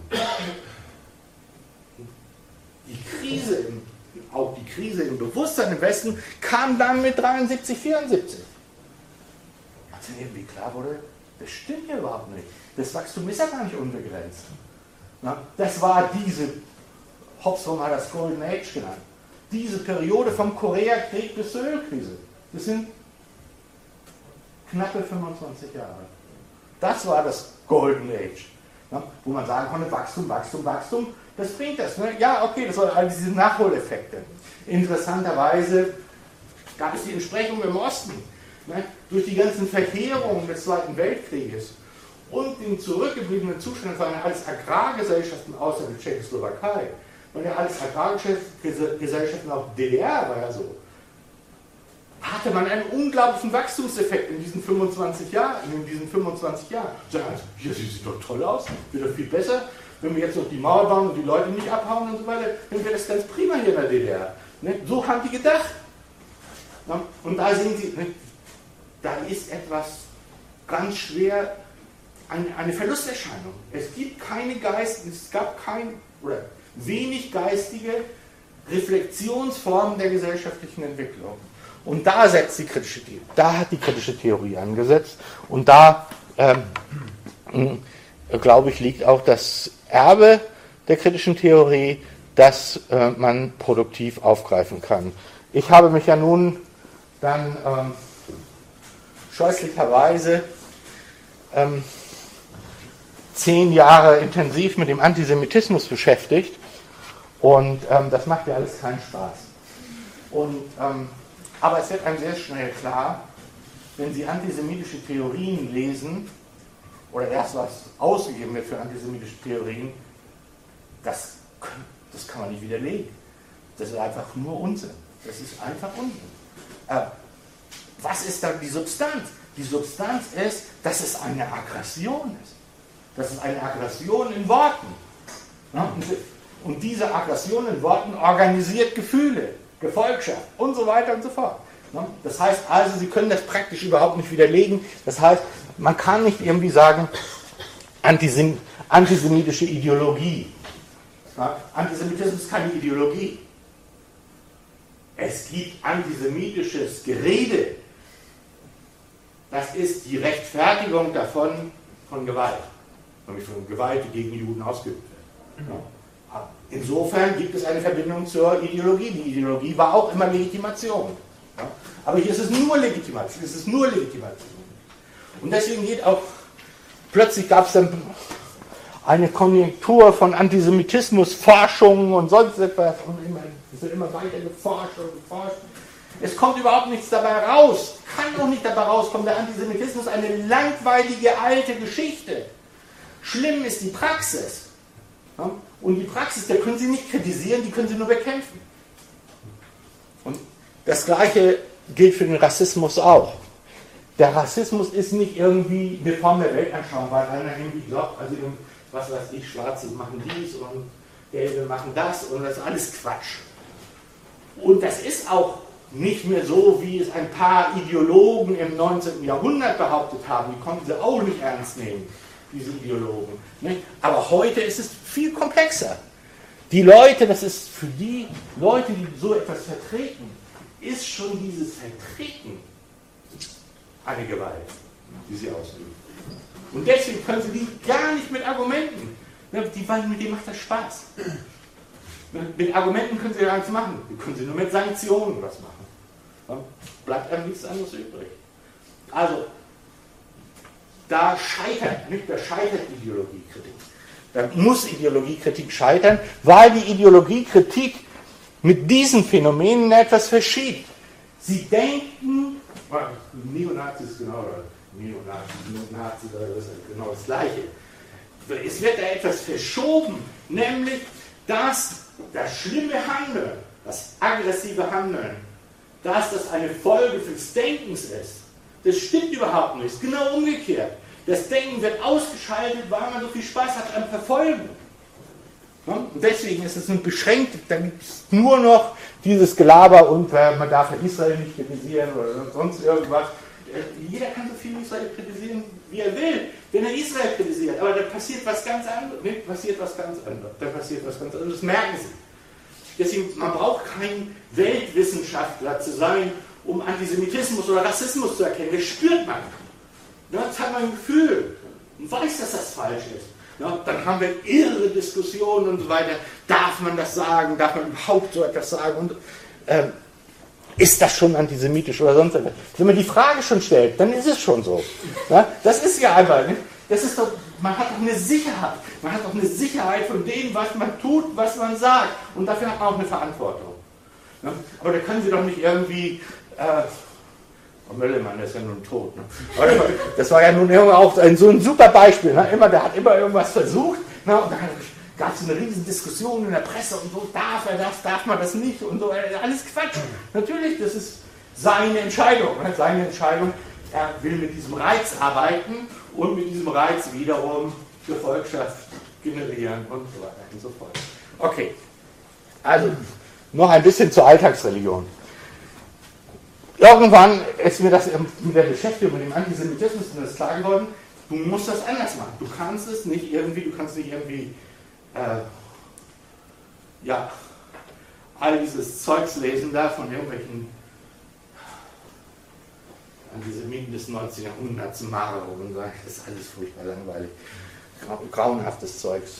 Auch die Krise im Bewusstsein im Westen kam dann mit 73, 74. Als dann irgendwie klar wurde, das stimmt ja überhaupt nicht. Das Wachstum ist ja gar nicht unbegrenzt. Das war Hobsbawm hat das Golden Age genannt, diese Periode vom Koreakrieg bis zur Ölkrise. Das sind knappe 25 Jahre. Das war das Golden Age, wo man sagen konnte, Wachstum, das bringt das. Ja, okay, das waren all diese Nachholeffekte. Interessanterweise gab es die Entsprechung im Osten. Durch die ganzen Verheerungen des Zweiten Weltkrieges und den zurückgebliebenen Zustand von alles Agrargesellschaften außer der Tschechoslowakei, waren ja alles Agrargesellschaften, auch DDR war ja so, hatte man einen unglaublichen Wachstumseffekt in diesen 25 Jahren. Sagen, hier sieht doch toll aus, wird doch viel besser. Wenn wir jetzt noch die Mauer bauen und die Leute nicht abhauen und so weiter, dann wäre das ganz prima hier in der DDR. So haben die gedacht. Und da sehen Sie, da ist etwas ganz schwer, eine Verlusterscheinung. Es gab wenig geistige Reflexionsformen der gesellschaftlichen Entwicklung. Und da hat die kritische Theorie angesetzt. Und da, glaube ich, liegt auch das Erbe der kritischen Theorie, das man produktiv aufgreifen kann. Ich habe mich ja nun dann scheußlicherweise 10 Jahre intensiv mit dem Antisemitismus beschäftigt und das macht ja alles keinen Spaß. Aber es wird einem sehr schnell klar, wenn Sie antisemitische Theorien lesen, oder das, was ausgegeben wird für antisemitische Theorien, das kann man nicht widerlegen. Das ist einfach nur Unsinn. Das ist einfach Unsinn. Was ist dann die Substanz? Die Substanz ist, dass es eine Aggression ist. Das ist eine Aggression in Worten. Und diese Aggression in Worten organisiert Gefühle, Gefolgschaft und so weiter und so fort. Das heißt also, Sie können das praktisch überhaupt nicht widerlegen. Das heißt, man kann nicht irgendwie sagen, antisemitische Ideologie. Ja, Antisemitismus ist keine Ideologie. Es gibt antisemitisches Gerede. Das ist die Rechtfertigung davon von Gewalt. Nämlich von Gewalt, die gegen Juden ausgeübt wird. Ja. Insofern gibt es eine Verbindung zur Ideologie. Die Ideologie war auch immer Legitimation. Ja. Aber hier ist es nur Legitimation. Es ist nur Legitimation. Und deswegen geht auch, plötzlich gab es dann eine Konjunktur von Antisemitismus, Forschung und sonst etwas. Und es wird immer weiter geforscht und geforscht. Es kommt überhaupt nichts dabei raus. Kann auch nicht dabei rauskommen. Der Antisemitismus ist eine langweilige alte Geschichte. Schlimm ist die Praxis. Ja? Und die Praxis, da können Sie nicht kritisieren, die können Sie nur bekämpfen. Und das Gleiche gilt für den Rassismus auch. Der Rassismus ist nicht irgendwie eine Form der Weltanschauung, weil einer irgendwie glaubt, also was weiß ich, Schwarze machen dies und Gelbe machen das und das ist alles Quatsch. Und das ist auch nicht mehr so, wie es ein paar Ideologen im 19. Jahrhundert behauptet haben. Die konnten sie auch nicht ernst nehmen, diese Ideologen. Aber heute ist es viel komplexer. Die Leute, das ist für die Leute, die so etwas vertreten, ist schon dieses Vertreten eine Gewalt, die sie ausüben. Und deswegen können sie die gar nicht mit Argumenten. Mit denen macht das Spaß. Mit Argumenten können sie gar nichts machen. Die können sie nur mit Sanktionen was machen. Dann bleibt einem nichts anderes übrig. Also, da scheitert Ideologiekritik. Da muss Ideologiekritik scheitern, weil die Ideologiekritik mit diesen Phänomenen etwas verschiebt. Sie denken, Neonazis genau, Neonazis, das ist genau das Gleiche. Es wird da etwas verschoben, nämlich, dass das schlimme Handeln, das aggressive Handeln, dass das eine Folge des Denkens ist. Das stimmt überhaupt nicht, es ist genau umgekehrt. Das Denken wird ausgeschaltet, weil man so viel Spaß hat am Verfolgen. Und deswegen ist es beschränkt, da gibt es nur noch dieses Gelaber und man darf Israel nicht kritisieren oder sonst irgendwas. Jeder kann so viel Israel kritisieren, wie er will, wenn er Israel kritisiert. Aber da passiert was ganz anderes. Da passiert was ganz anderes. Das merken Sie. Deswegen, man braucht kein Weltwissenschaftler zu sein, um Antisemitismus oder Rassismus zu erkennen. Das spürt man. Das hat man ein Gefühl und weiß, dass das falsch ist. Ja, dann haben wir irre Diskussionen und so weiter. Darf man das sagen? Darf man überhaupt so etwas sagen? Und ist das schon antisemitisch oder sonst etwas? Wenn man die Frage schon stellt, dann ist es schon so. Ja, das ist ja einfach, ne? Das ist doch, man hat doch eine Sicherheit. Man hat doch eine Sicherheit von dem, was man tut, was man sagt. Und dafür hat man auch eine Verantwortung. Ja, aber da können Sie doch nicht irgendwie... Möllemann, der ist ja nun tot. Ne? Das war ja nun auch so ein super Beispiel. Ne? Der hat immer irgendwas versucht. Ne? Und dann gab es eine riesen Diskussion in der Presse und so, darf er das, darf man das nicht und so. Alles Quatsch. Natürlich, das ist seine Entscheidung. Ne? Seine Entscheidung. Er will mit diesem Reiz arbeiten und mit diesem Reiz wiederum Gefolgschaft generieren und so weiter und so fort. Okay, also noch ein bisschen zur Alltagsreligion. Irgendwann ist mir das mit der Beschäftigung mit dem Antisemitismus das klar geworden, du musst das anders machen. Du kannst nicht irgendwie all dieses Zeugs lesen da von irgendwelchen Antisemiten des 19. Jahrhunderts, Maro und sagen, das ist alles furchtbar langweilig, grauenhaftes Zeugs.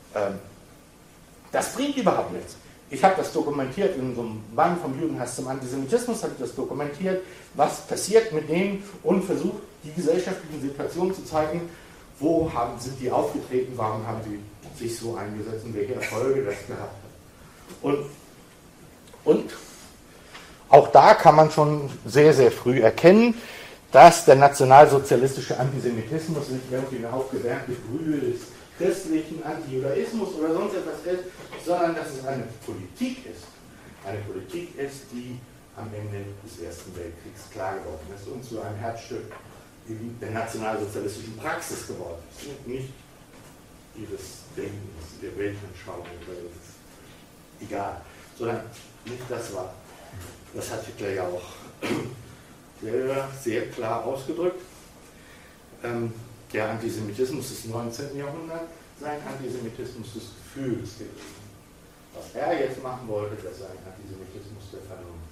Das bringt überhaupt nichts. Ich habe das dokumentiert in so einem Band vom Judenhass zum Antisemitismus, habe ich das dokumentiert, was passiert mit denen und versucht, die gesellschaftlichen Situationen zu zeigen, wo sind die aufgetreten, warum haben sie sich so eingesetzt und welche Erfolge das gehabt hat. Und auch da kann man schon sehr, sehr früh erkennen, dass der nationalsozialistische Antisemitismus nicht irgendwie eine aufgewärmte Brühe des christlichen Antijudaismus oder sonst etwas ist, sondern dass es eine Politik ist. Eine Politik ist, die am Ende des Ersten Weltkriegs klar geworden ist und zu einem Herzstück der nationalsozialistischen Praxis geworden ist. Nicht ihres Denkens, der Weltanschauung, egal, sondern nicht das war. Das hat Hitler ja auch sehr klar ausgedrückt. Der Antisemitismus des 19. Jahrhunderts sei ein Antisemitismus des Gefühls gewesen. Was er jetzt machen wollte, das sei ein Antisemitismus der Vernunft.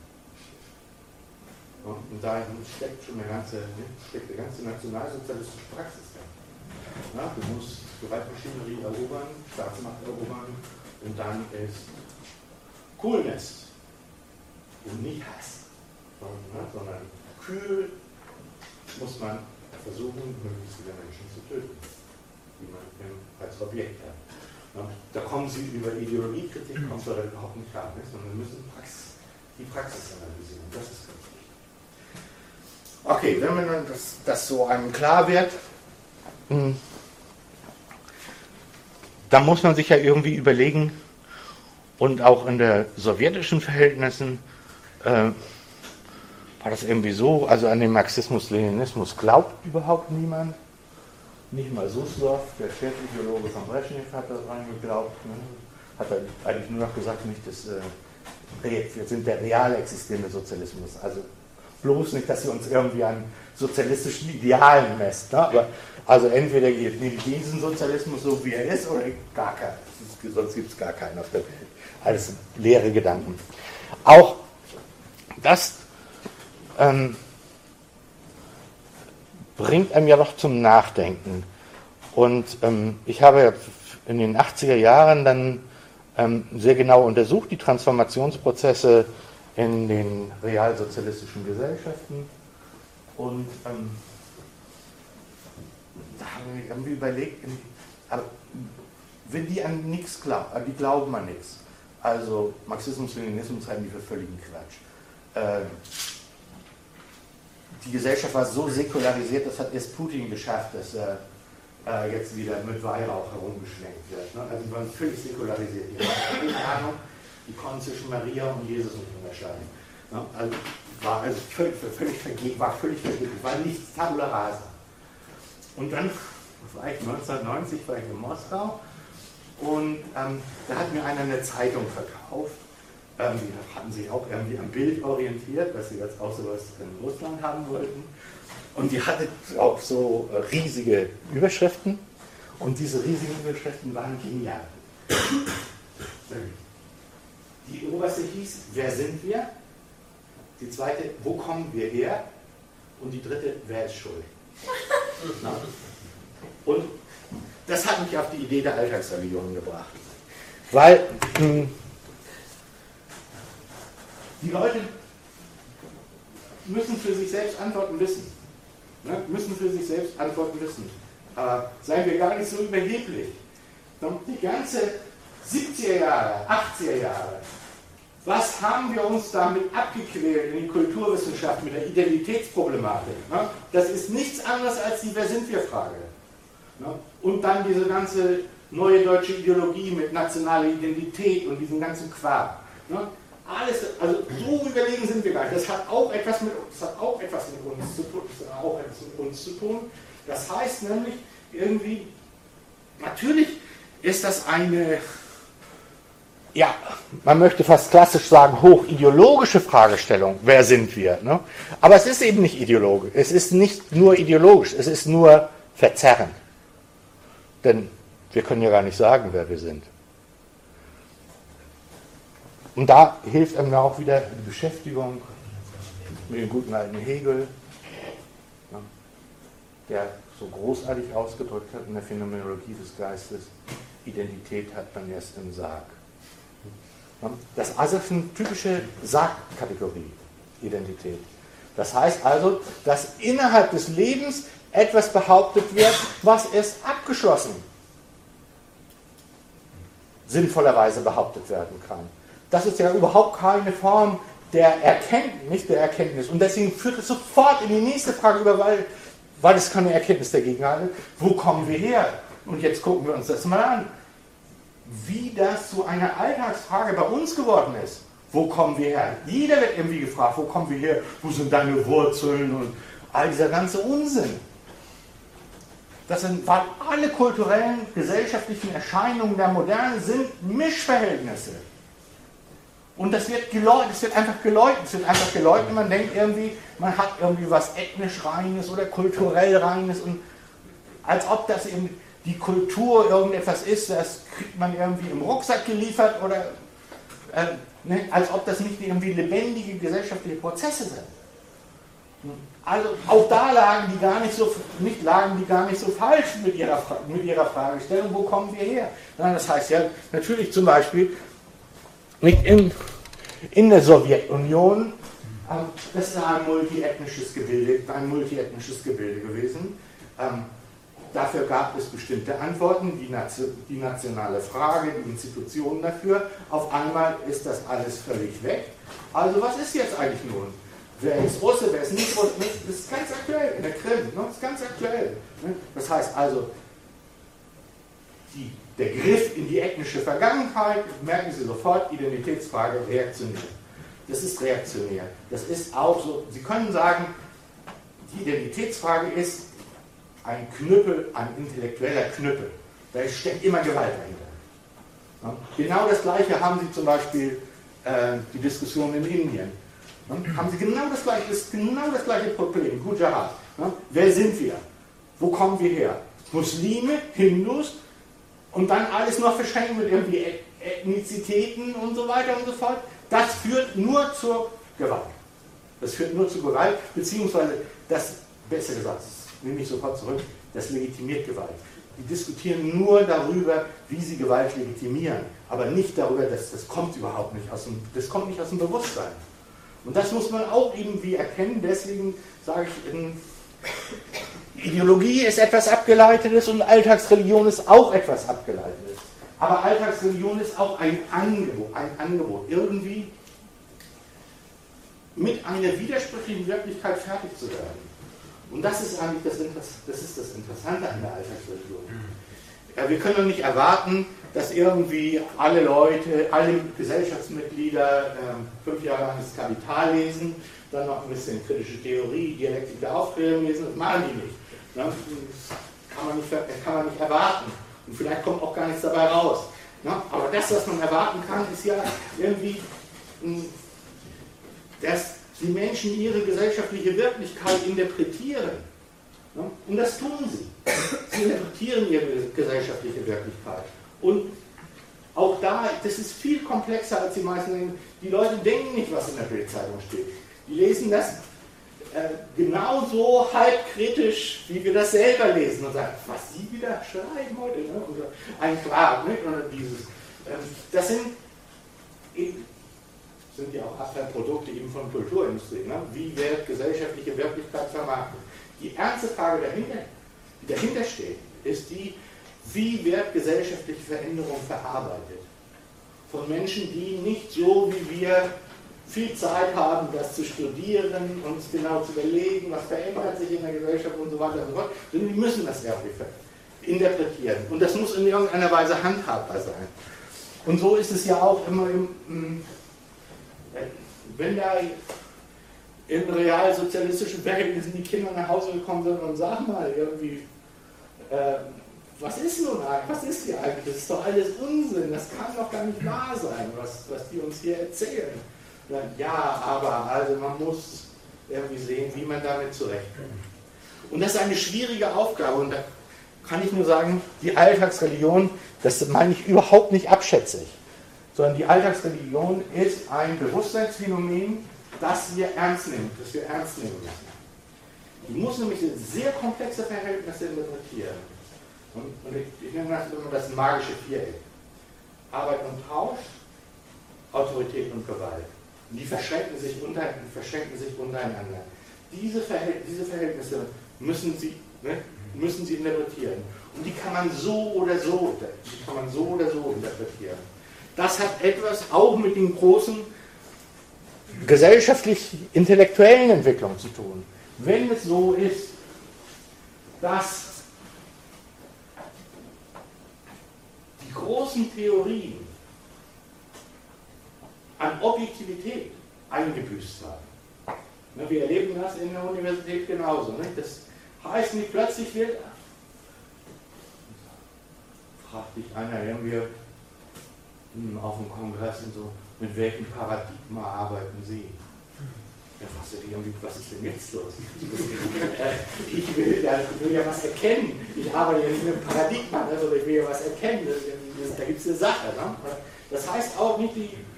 Und da steckt schon der ganze nationalsozialistische Praxis drin. Ja, du musst Gewaltmaschinerie erobern, Staatsmacht erobern und dann ist Coolness und nicht Hass, sondern kühl muss man versuchen, möglichst viele Menschen zu töten, die man als Objekt hat. Da kommen sie über Ideologiekritik, kommt da überhaupt nicht klar, sondern wir müssen die Praxis analysieren. Das ist ganz wichtig. Okay, wenn man dann das so einem klar wird, dann muss man sich ja irgendwie überlegen, und auch in den sowjetischen Verhältnissen war das irgendwie so, also an den Marxismus-Leninismus glaubt überhaupt niemand. Nicht mal Suslov, der Chefideologe von Brezhnev, hat daran geglaubt. Ne? Hat er eigentlich nur noch gesagt, nicht wir sind der real existierende Sozialismus. Also bloß nicht, dass sie uns irgendwie an sozialistischen Idealen messt. Ne? Aber also entweder ihr nehmt diesen Sozialismus so, wie er ist, oder gar keinen. Sonst gibt es gar keinen auf der Welt. Alles leere Gedanken. Auch das bringt einem ja doch zum Nachdenken. Und ich habe in den 80er Jahren dann sehr genau untersucht, die Transformationsprozesse in den realsozialistischen Gesellschaften. Und da haben wir überlegt, aber wenn die an nichts glauben, die glauben an nichts. Also Marxismus, Leninismus halten die für völligen Quatsch. Die Gesellschaft war so säkularisiert, das hat erst Putin geschafft, dass er jetzt wieder mit Weihrauch herumgeschwenkt wird. Ne? Also die waren völlig säkularisiert. Die hatten keine Ahnung, die konnten zwischen Maria und Jesus nicht unterscheiden. Ne? Also war völlig vergeblich, war nichts tabula rasa. Und dann war ich 1990 war ich in Moskau und da hat mir einer eine Zeitung verkauft. Die hatten sich auch irgendwie am Bild orientiert, dass sie jetzt auch sowas in Russland haben wollten. Und die hatte auch so riesige Überschriften. Und diese riesigen Überschriften waren genial. Die oberste hieß, wer sind wir? Die zweite, wo kommen wir her? Und die dritte, wer ist schuld? Und das hat mich auf die Idee der Alltagsreligion gebracht. Weil die Leute müssen für sich selbst Antworten wissen. Ne? Müssen für sich selbst Antworten wissen. Seien wir gar nicht so überheblich. Die ganze 70er Jahre, 80er Jahre, was haben wir uns damit abgequält in die Kulturwissenschaft mit der Identitätsproblematik? Ne? Das ist nichts anderes als die Wer sind wir Frage. Ne? Und dann diese ganze neue deutsche Ideologie mit nationaler Identität und diesem ganzen Quark. Ne? Alles, also so überlegen sind wir gar nicht. Das hat auch etwas mit uns zu tun. Das heißt nämlich irgendwie, natürlich ist das eine, ja, man möchte fast klassisch sagen, hochideologische Fragestellung. Wer sind wir? Ne? Aber es ist eben nicht ideologisch. Es ist nicht nur ideologisch. Es ist nur verzerrend. Denn wir können ja gar nicht sagen, wer wir sind. Und da hilft einem auch wieder die Beschäftigung mit dem guten alten Hegel, der so großartig ausgedrückt hat in der Phänomenologie des Geistes, Identität hat man erst im Sarg. Das also ist eine typische Sargkategorie, Identität. Das heißt also, dass innerhalb des Lebens etwas behauptet wird, was erst abgeschlossen sinnvollerweise behauptet werden kann. Das ist ja überhaupt keine Form der Erkenntnis. Und deswegen führt es sofort in die nächste Frage über, weil es keine Erkenntnis dagegen hat. Wo kommen wir her? Und jetzt gucken wir uns das mal an. Wie das zu einer Alltagsfrage bei uns geworden ist. Wo kommen wir her? Jeder wird irgendwie gefragt, wo kommen wir her? Wo sind deine Wurzeln? Und all dieser ganze Unsinn. Das sind, weil alle kulturellen, gesellschaftlichen Erscheinungen der Moderne sind Mischverhältnisse. Und das wird geleugnet, es wird einfach geleugnet, man denkt irgendwie, man hat irgendwie was ethnisch Reines oder kulturell Reines, und als ob das eben die Kultur irgendetwas ist, das kriegt man irgendwie im Rucksack geliefert, oder als ob das nicht irgendwie lebendige gesellschaftliche Prozesse sind. Also auch da lagen die gar nicht so falsch mit ihrer Fragestellung, wo kommen wir her? Das heißt ja natürlich zum Beispiel, nicht in der Sowjetunion, das ist ein multiethnisches Gebilde gewesen. Dafür gab es bestimmte Antworten, die nationale Frage, die Institutionen dafür. Auf einmal ist das alles völlig weg. Also was ist jetzt eigentlich nun? Wer ist Russe, wer ist nicht Russe? Das ist ganz aktuell in der Krim. Das ist ganz aktuell. Das heißt also, der Griff in die ethnische Vergangenheit, merken Sie sofort, Identitätsfrage reaktionär. Das ist reaktionär. Das ist auch so, Sie können sagen, die Identitätsfrage ist ein Knüppel, ein intellektueller Knüppel. Da steckt immer Gewalt dahinter. Genau das Gleiche haben Sie zum Beispiel die Diskussion in Indien. Haben Sie genau das gleiche Problem, Gujarat. Wer sind wir? Wo kommen wir her? Muslime, Hindus und dann alles noch verschränkt mit irgendwie Ethnizitäten und so weiter und so fort. Das führt nur zur Gewalt. Beziehungsweise das, besser gesagt, das nehme ich sofort zurück, das legitimiert Gewalt. Die diskutieren nur darüber, wie sie Gewalt legitimieren, aber nicht darüber, das kommt überhaupt nicht aus dem Bewusstsein. Und das muss man auch irgendwie erkennen, deswegen sage ich, Ideologie ist etwas Abgeleitetes und Alltagsreligion ist auch etwas Abgeleitetes. Aber Alltagsreligion ist auch ein Angebot, irgendwie mit einer widersprüchlichen Wirklichkeit fertig zu werden. Und das ist eigentlich das Interessante an der Alltagsreligion. Ja, wir können doch nicht erwarten, dass irgendwie alle Leute, alle Gesellschaftsmitglieder 5 Jahre lang das Kapital lesen, dann noch ein bisschen kritische Theorie, Dialektik der Aufklärung lesen, das machen die nicht. Das kann man nicht erwarten. Und vielleicht kommt auch gar nichts dabei raus. Aber das, was man erwarten kann, ist ja irgendwie, dass die Menschen ihre gesellschaftliche Wirklichkeit interpretieren. Und das tun sie. Sie interpretieren ihre gesellschaftliche Wirklichkeit. Und auch da, das ist viel komplexer, als die meisten denken. Die Leute denken nicht, was in der Bildzeitung steht. Die lesen das genauso halbkritisch, wie wir das selber lesen und sagen, was Sie wieder schreiben heute, ne? Oder ein Frag, ne? Oder dieses. Das sind ja auch Abfallprodukte eben von Kulturindustrie. Ne? Wie wird gesellschaftliche Wirklichkeit vermarktet? Die ernste Frage, die dahinter steht, ist die, wie wird gesellschaftliche Veränderung verarbeitet? Von Menschen, die nicht so wie wir viel Zeit haben, das zu studieren, uns genau zu überlegen, was verändert sich in der Gesellschaft und so weiter und so fort, sondern die müssen das irgendwie interpretieren. Und das muss in irgendeiner Weise handhabbar sein. Und so ist es ja auch immer wenn da in realsozialistischen Verhältnissen die Kinder nach Hause gekommen sind und sagen mal irgendwie, was ist nun eigentlich, was ist hier eigentlich, das ist doch alles Unsinn, das kann doch gar nicht wahr sein, was die uns hier erzählen. Ja, aber also man muss irgendwie sehen, wie man damit zurechtkommt. Und das ist eine schwierige Aufgabe und da kann ich nur sagen, die Alltagsreligion, das meine ich überhaupt nicht abschätzig, sondern die Alltagsreligion ist ein Bewusstseinsphänomen, das wir ernst nehmen müssen. Die muss nämlich sehr komplexe Verhältnisse interpretieren. Und ich nenne das immer das magische Viereck. Arbeit und Tausch, Autorität und Gewalt. Und die verschränken sich untereinander. Diese Verhältnisse müssen Sie interpretieren. Und die kann man so oder so interpretieren. Das hat etwas auch mit den großen gesellschaftlich-intellektuellen Entwicklungen zu tun. Wenn es so ist, dass die großen Theorien an Objektivität eingebüßt haben. Wir erleben das in der Universität genauso. Nicht? Das heißt nicht, plötzlich wird, fragt dich einer irgendwie auf dem Kongress und so, mit welchem Paradigma arbeiten Sie? Ja, was ist denn jetzt los? Ich will ja was erkennen. Ich arbeite ja nicht mit einem Paradigma, sondern ich will ja was erkennen. Da gibt es eine Sache. Ne? Das heißt auch nicht,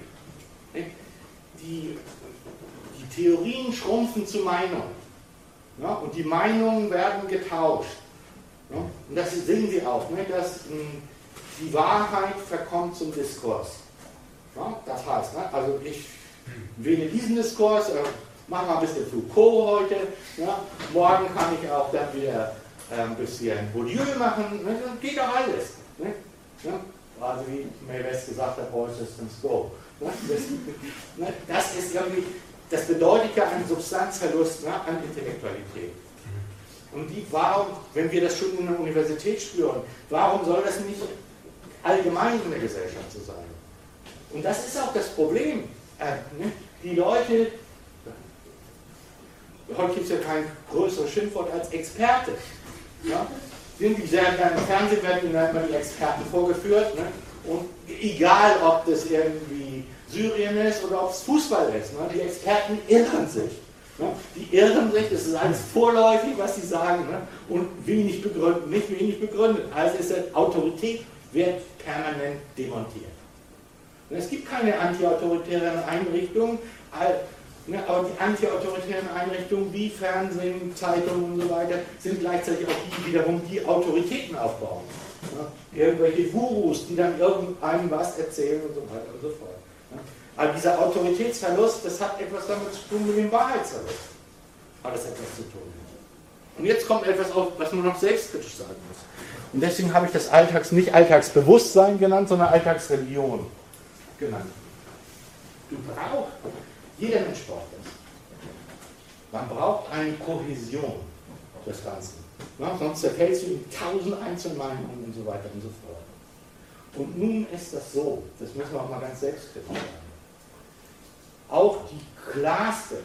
die Theorien schrumpfen zu Meinungen. Ne? Und die Meinungen werden getauscht. Ne? Und das sehen Sie auch, ne? Dass die Wahrheit verkommt zum Diskurs. Ne? Das heißt, ne? Also ich wähle diesen Diskurs, mache mal ein bisschen Foucault heute, ne? Morgen kann ich auch dann wieder ein bisschen Bourdieu machen, ne? Das geht doch alles. Ne? Ne? Also wie Mae West gesagt hat, All Systems Go. Ne? Das ist irgendwie, das bedeutet ja einen Substanzverlust, ne? An Intellektualität. Und warum, wenn wir das schon in der Universität spüren, warum soll das nicht allgemein in der Gesellschaft so sein? Und das ist auch das Problem. Ne? Die Leute, heute gibt es ja kein größeres Schimpfwort als Experte. Ja? Sind die sehr gerne im Fernsehen, werden ihnen immer die Experten vorgeführt. Ne? Und egal, ob das irgendwie Syrien ist oder ob es Fußball ist, ne? Die Experten irren sich. Ne? Die irren sich, das ist alles vorläufig, was sie sagen, ne? Und wenig begründet, nicht wenig begründet. Also ist es, Autorität wird permanent demontiert. Und es gibt keine antiautoritären Einrichtungen, ne? Aber die antiautoritären Einrichtungen wie Fernsehen, Zeitungen und so weiter sind gleichzeitig auch die wiederum, die Autoritäten aufbauen. Ne? Irgendwelche Gurus, die dann irgendeinem was erzählen und so weiter und so fort. Aber dieser Autoritätsverlust, das hat etwas damit zu tun mit dem Wahrheitsverlust. Hat das etwas zu tun. Und jetzt kommt etwas auf, was man noch selbstkritisch sagen muss. Und deswegen habe ich das nicht Alltagsbewusstsein genannt, sondern Alltagsreligion genannt. Jeder Mensch braucht das. Man braucht eine Kohäsion des Ganzen. Ja, sonst zerfällst du in 1000 Einzelmeinungen und so weiter und so fort. Und nun ist das so, das müssen wir auch mal ganz selbstkritisch sagen. Auch die klarste,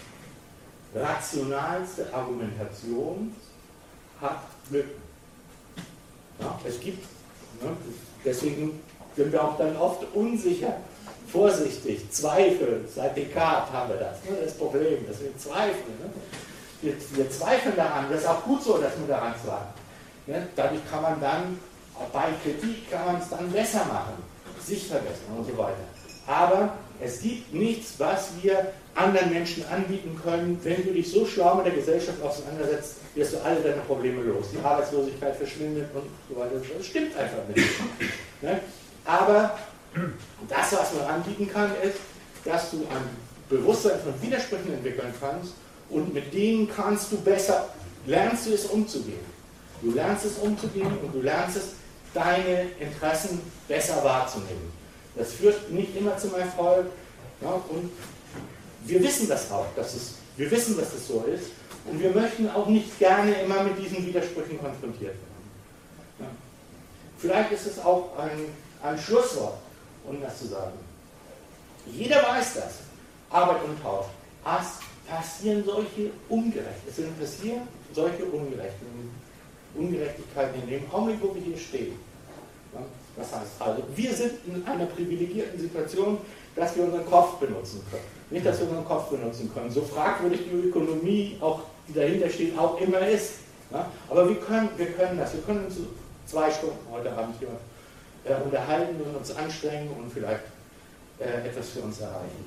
rationalste Argumentation hat Lücken. Ja, es gibt, ne, deswegen sind wir auch dann oft unsicher, vorsichtig, Zweifel. Seit Descartes haben wir das. Ne, das Problem, dass wir zweifeln. Ne? Wir zweifeln daran, das ist auch gut so, dass wir daran zweifeln. Ne? Dadurch kann man dann, bei Kritik kann man es dann besser machen, sich verbessern und so weiter. Aber es gibt nichts, was wir anderen Menschen anbieten können. Wenn du dich so schlau mit der Gesellschaft auseinandersetzt, wirst du alle deine Probleme los. Die Arbeitslosigkeit verschwindet und so weiter. Das stimmt einfach nicht. Ne? Aber das, was man anbieten kann, ist, dass du ein Bewusstsein von Widersprüchen entwickeln kannst und mit denen kannst du besser, lernst du es umzugehen. Du lernst es umzugehen und du lernst es, deine Interessen besser wahrzunehmen. Das führt nicht immer zum Erfolg. Ja, und wir wissen das auch, wir wissen, dass das so ist. Und wir möchten auch nicht gerne immer mit diesen Widersprüchen konfrontiert werden. Ja. Vielleicht ist es auch ein Schlusswort, um das zu sagen. Jeder weiß das. Arbeit und Tausch. Es passieren solche Ungerechtigkeiten. Es passieren solche Ungerechtigkeiten in dem Augenblick, wo wir hier stehen. Ja. Das heißt also, wir sind in einer privilegierten Situation, dass wir unseren Kopf benutzen können. Nicht, dass wir unseren Kopf benutzen können. So fragwürdig die Ökonomie, auch, die dahinter steht, auch immer ist. Ja? Aber wir können das. Wir können uns 2 Stunden heute Abend hier unterhalten und uns anstrengen und vielleicht etwas für uns erreichen.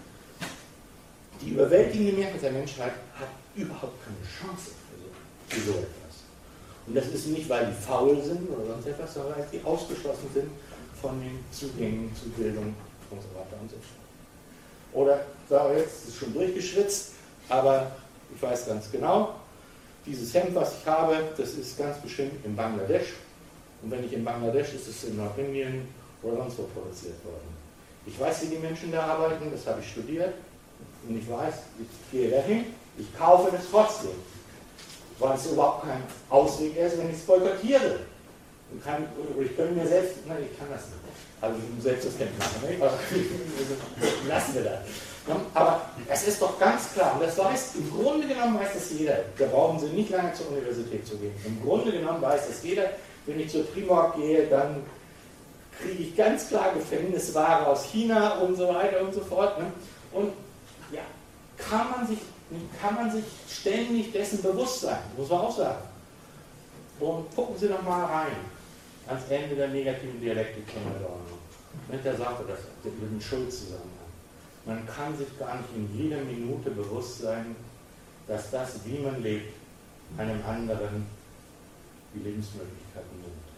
Die überwältigende Mehrheit der Menschheit hat überhaupt keine Chance für so etwas. Und das ist nicht, weil die faul sind oder sonst etwas, sondern weil sie ausgeschlossen sind von den Zugängen zu Bildung und so weiter und so fort. Oder, sage ich jetzt, ist schon durchgeschwitzt, aber ich weiß ganz genau, dieses Hemd, was ich habe, das ist ganz bestimmt in Bangladesch. Und wenn nicht in Bangladesch, ist es in Nordindien oder sonst wo produziert worden. Ich weiß, wie die Menschen da arbeiten, das habe ich studiert. Und ich weiß, ich gehe dahin, ich kaufe das trotzdem. Weil es überhaupt kein Ausweg ist, wenn ich es boykottiere. Ich kann mir selbst, nein, ich kann das nicht. Also ich muss selbst das Hemd machen. Ne? Lassen wir das. Aber es ist doch ganz klar, und das weiß, im Grunde genommen weiß das jeder, da brauchen Sie nicht lange zur Universität zu gehen. Im Grunde genommen weiß das jeder, wenn ich zur Primorg gehe, dann kriege ich ganz klar Gefängnisware aus China und so weiter und so fort. Ne? Und ja, kann man sich ständig dessen bewusst sein, muss man auch sagen. Und gucken Sie noch mal rein, ans Ende der negativen Dialektik von Adorno. Mit der Sache, das mit dem Schuldzusammenhang. Man kann sich gar nicht in jeder Minute bewusst sein, dass das, wie man lebt, einem anderen die Lebensmöglichkeiten nimmt.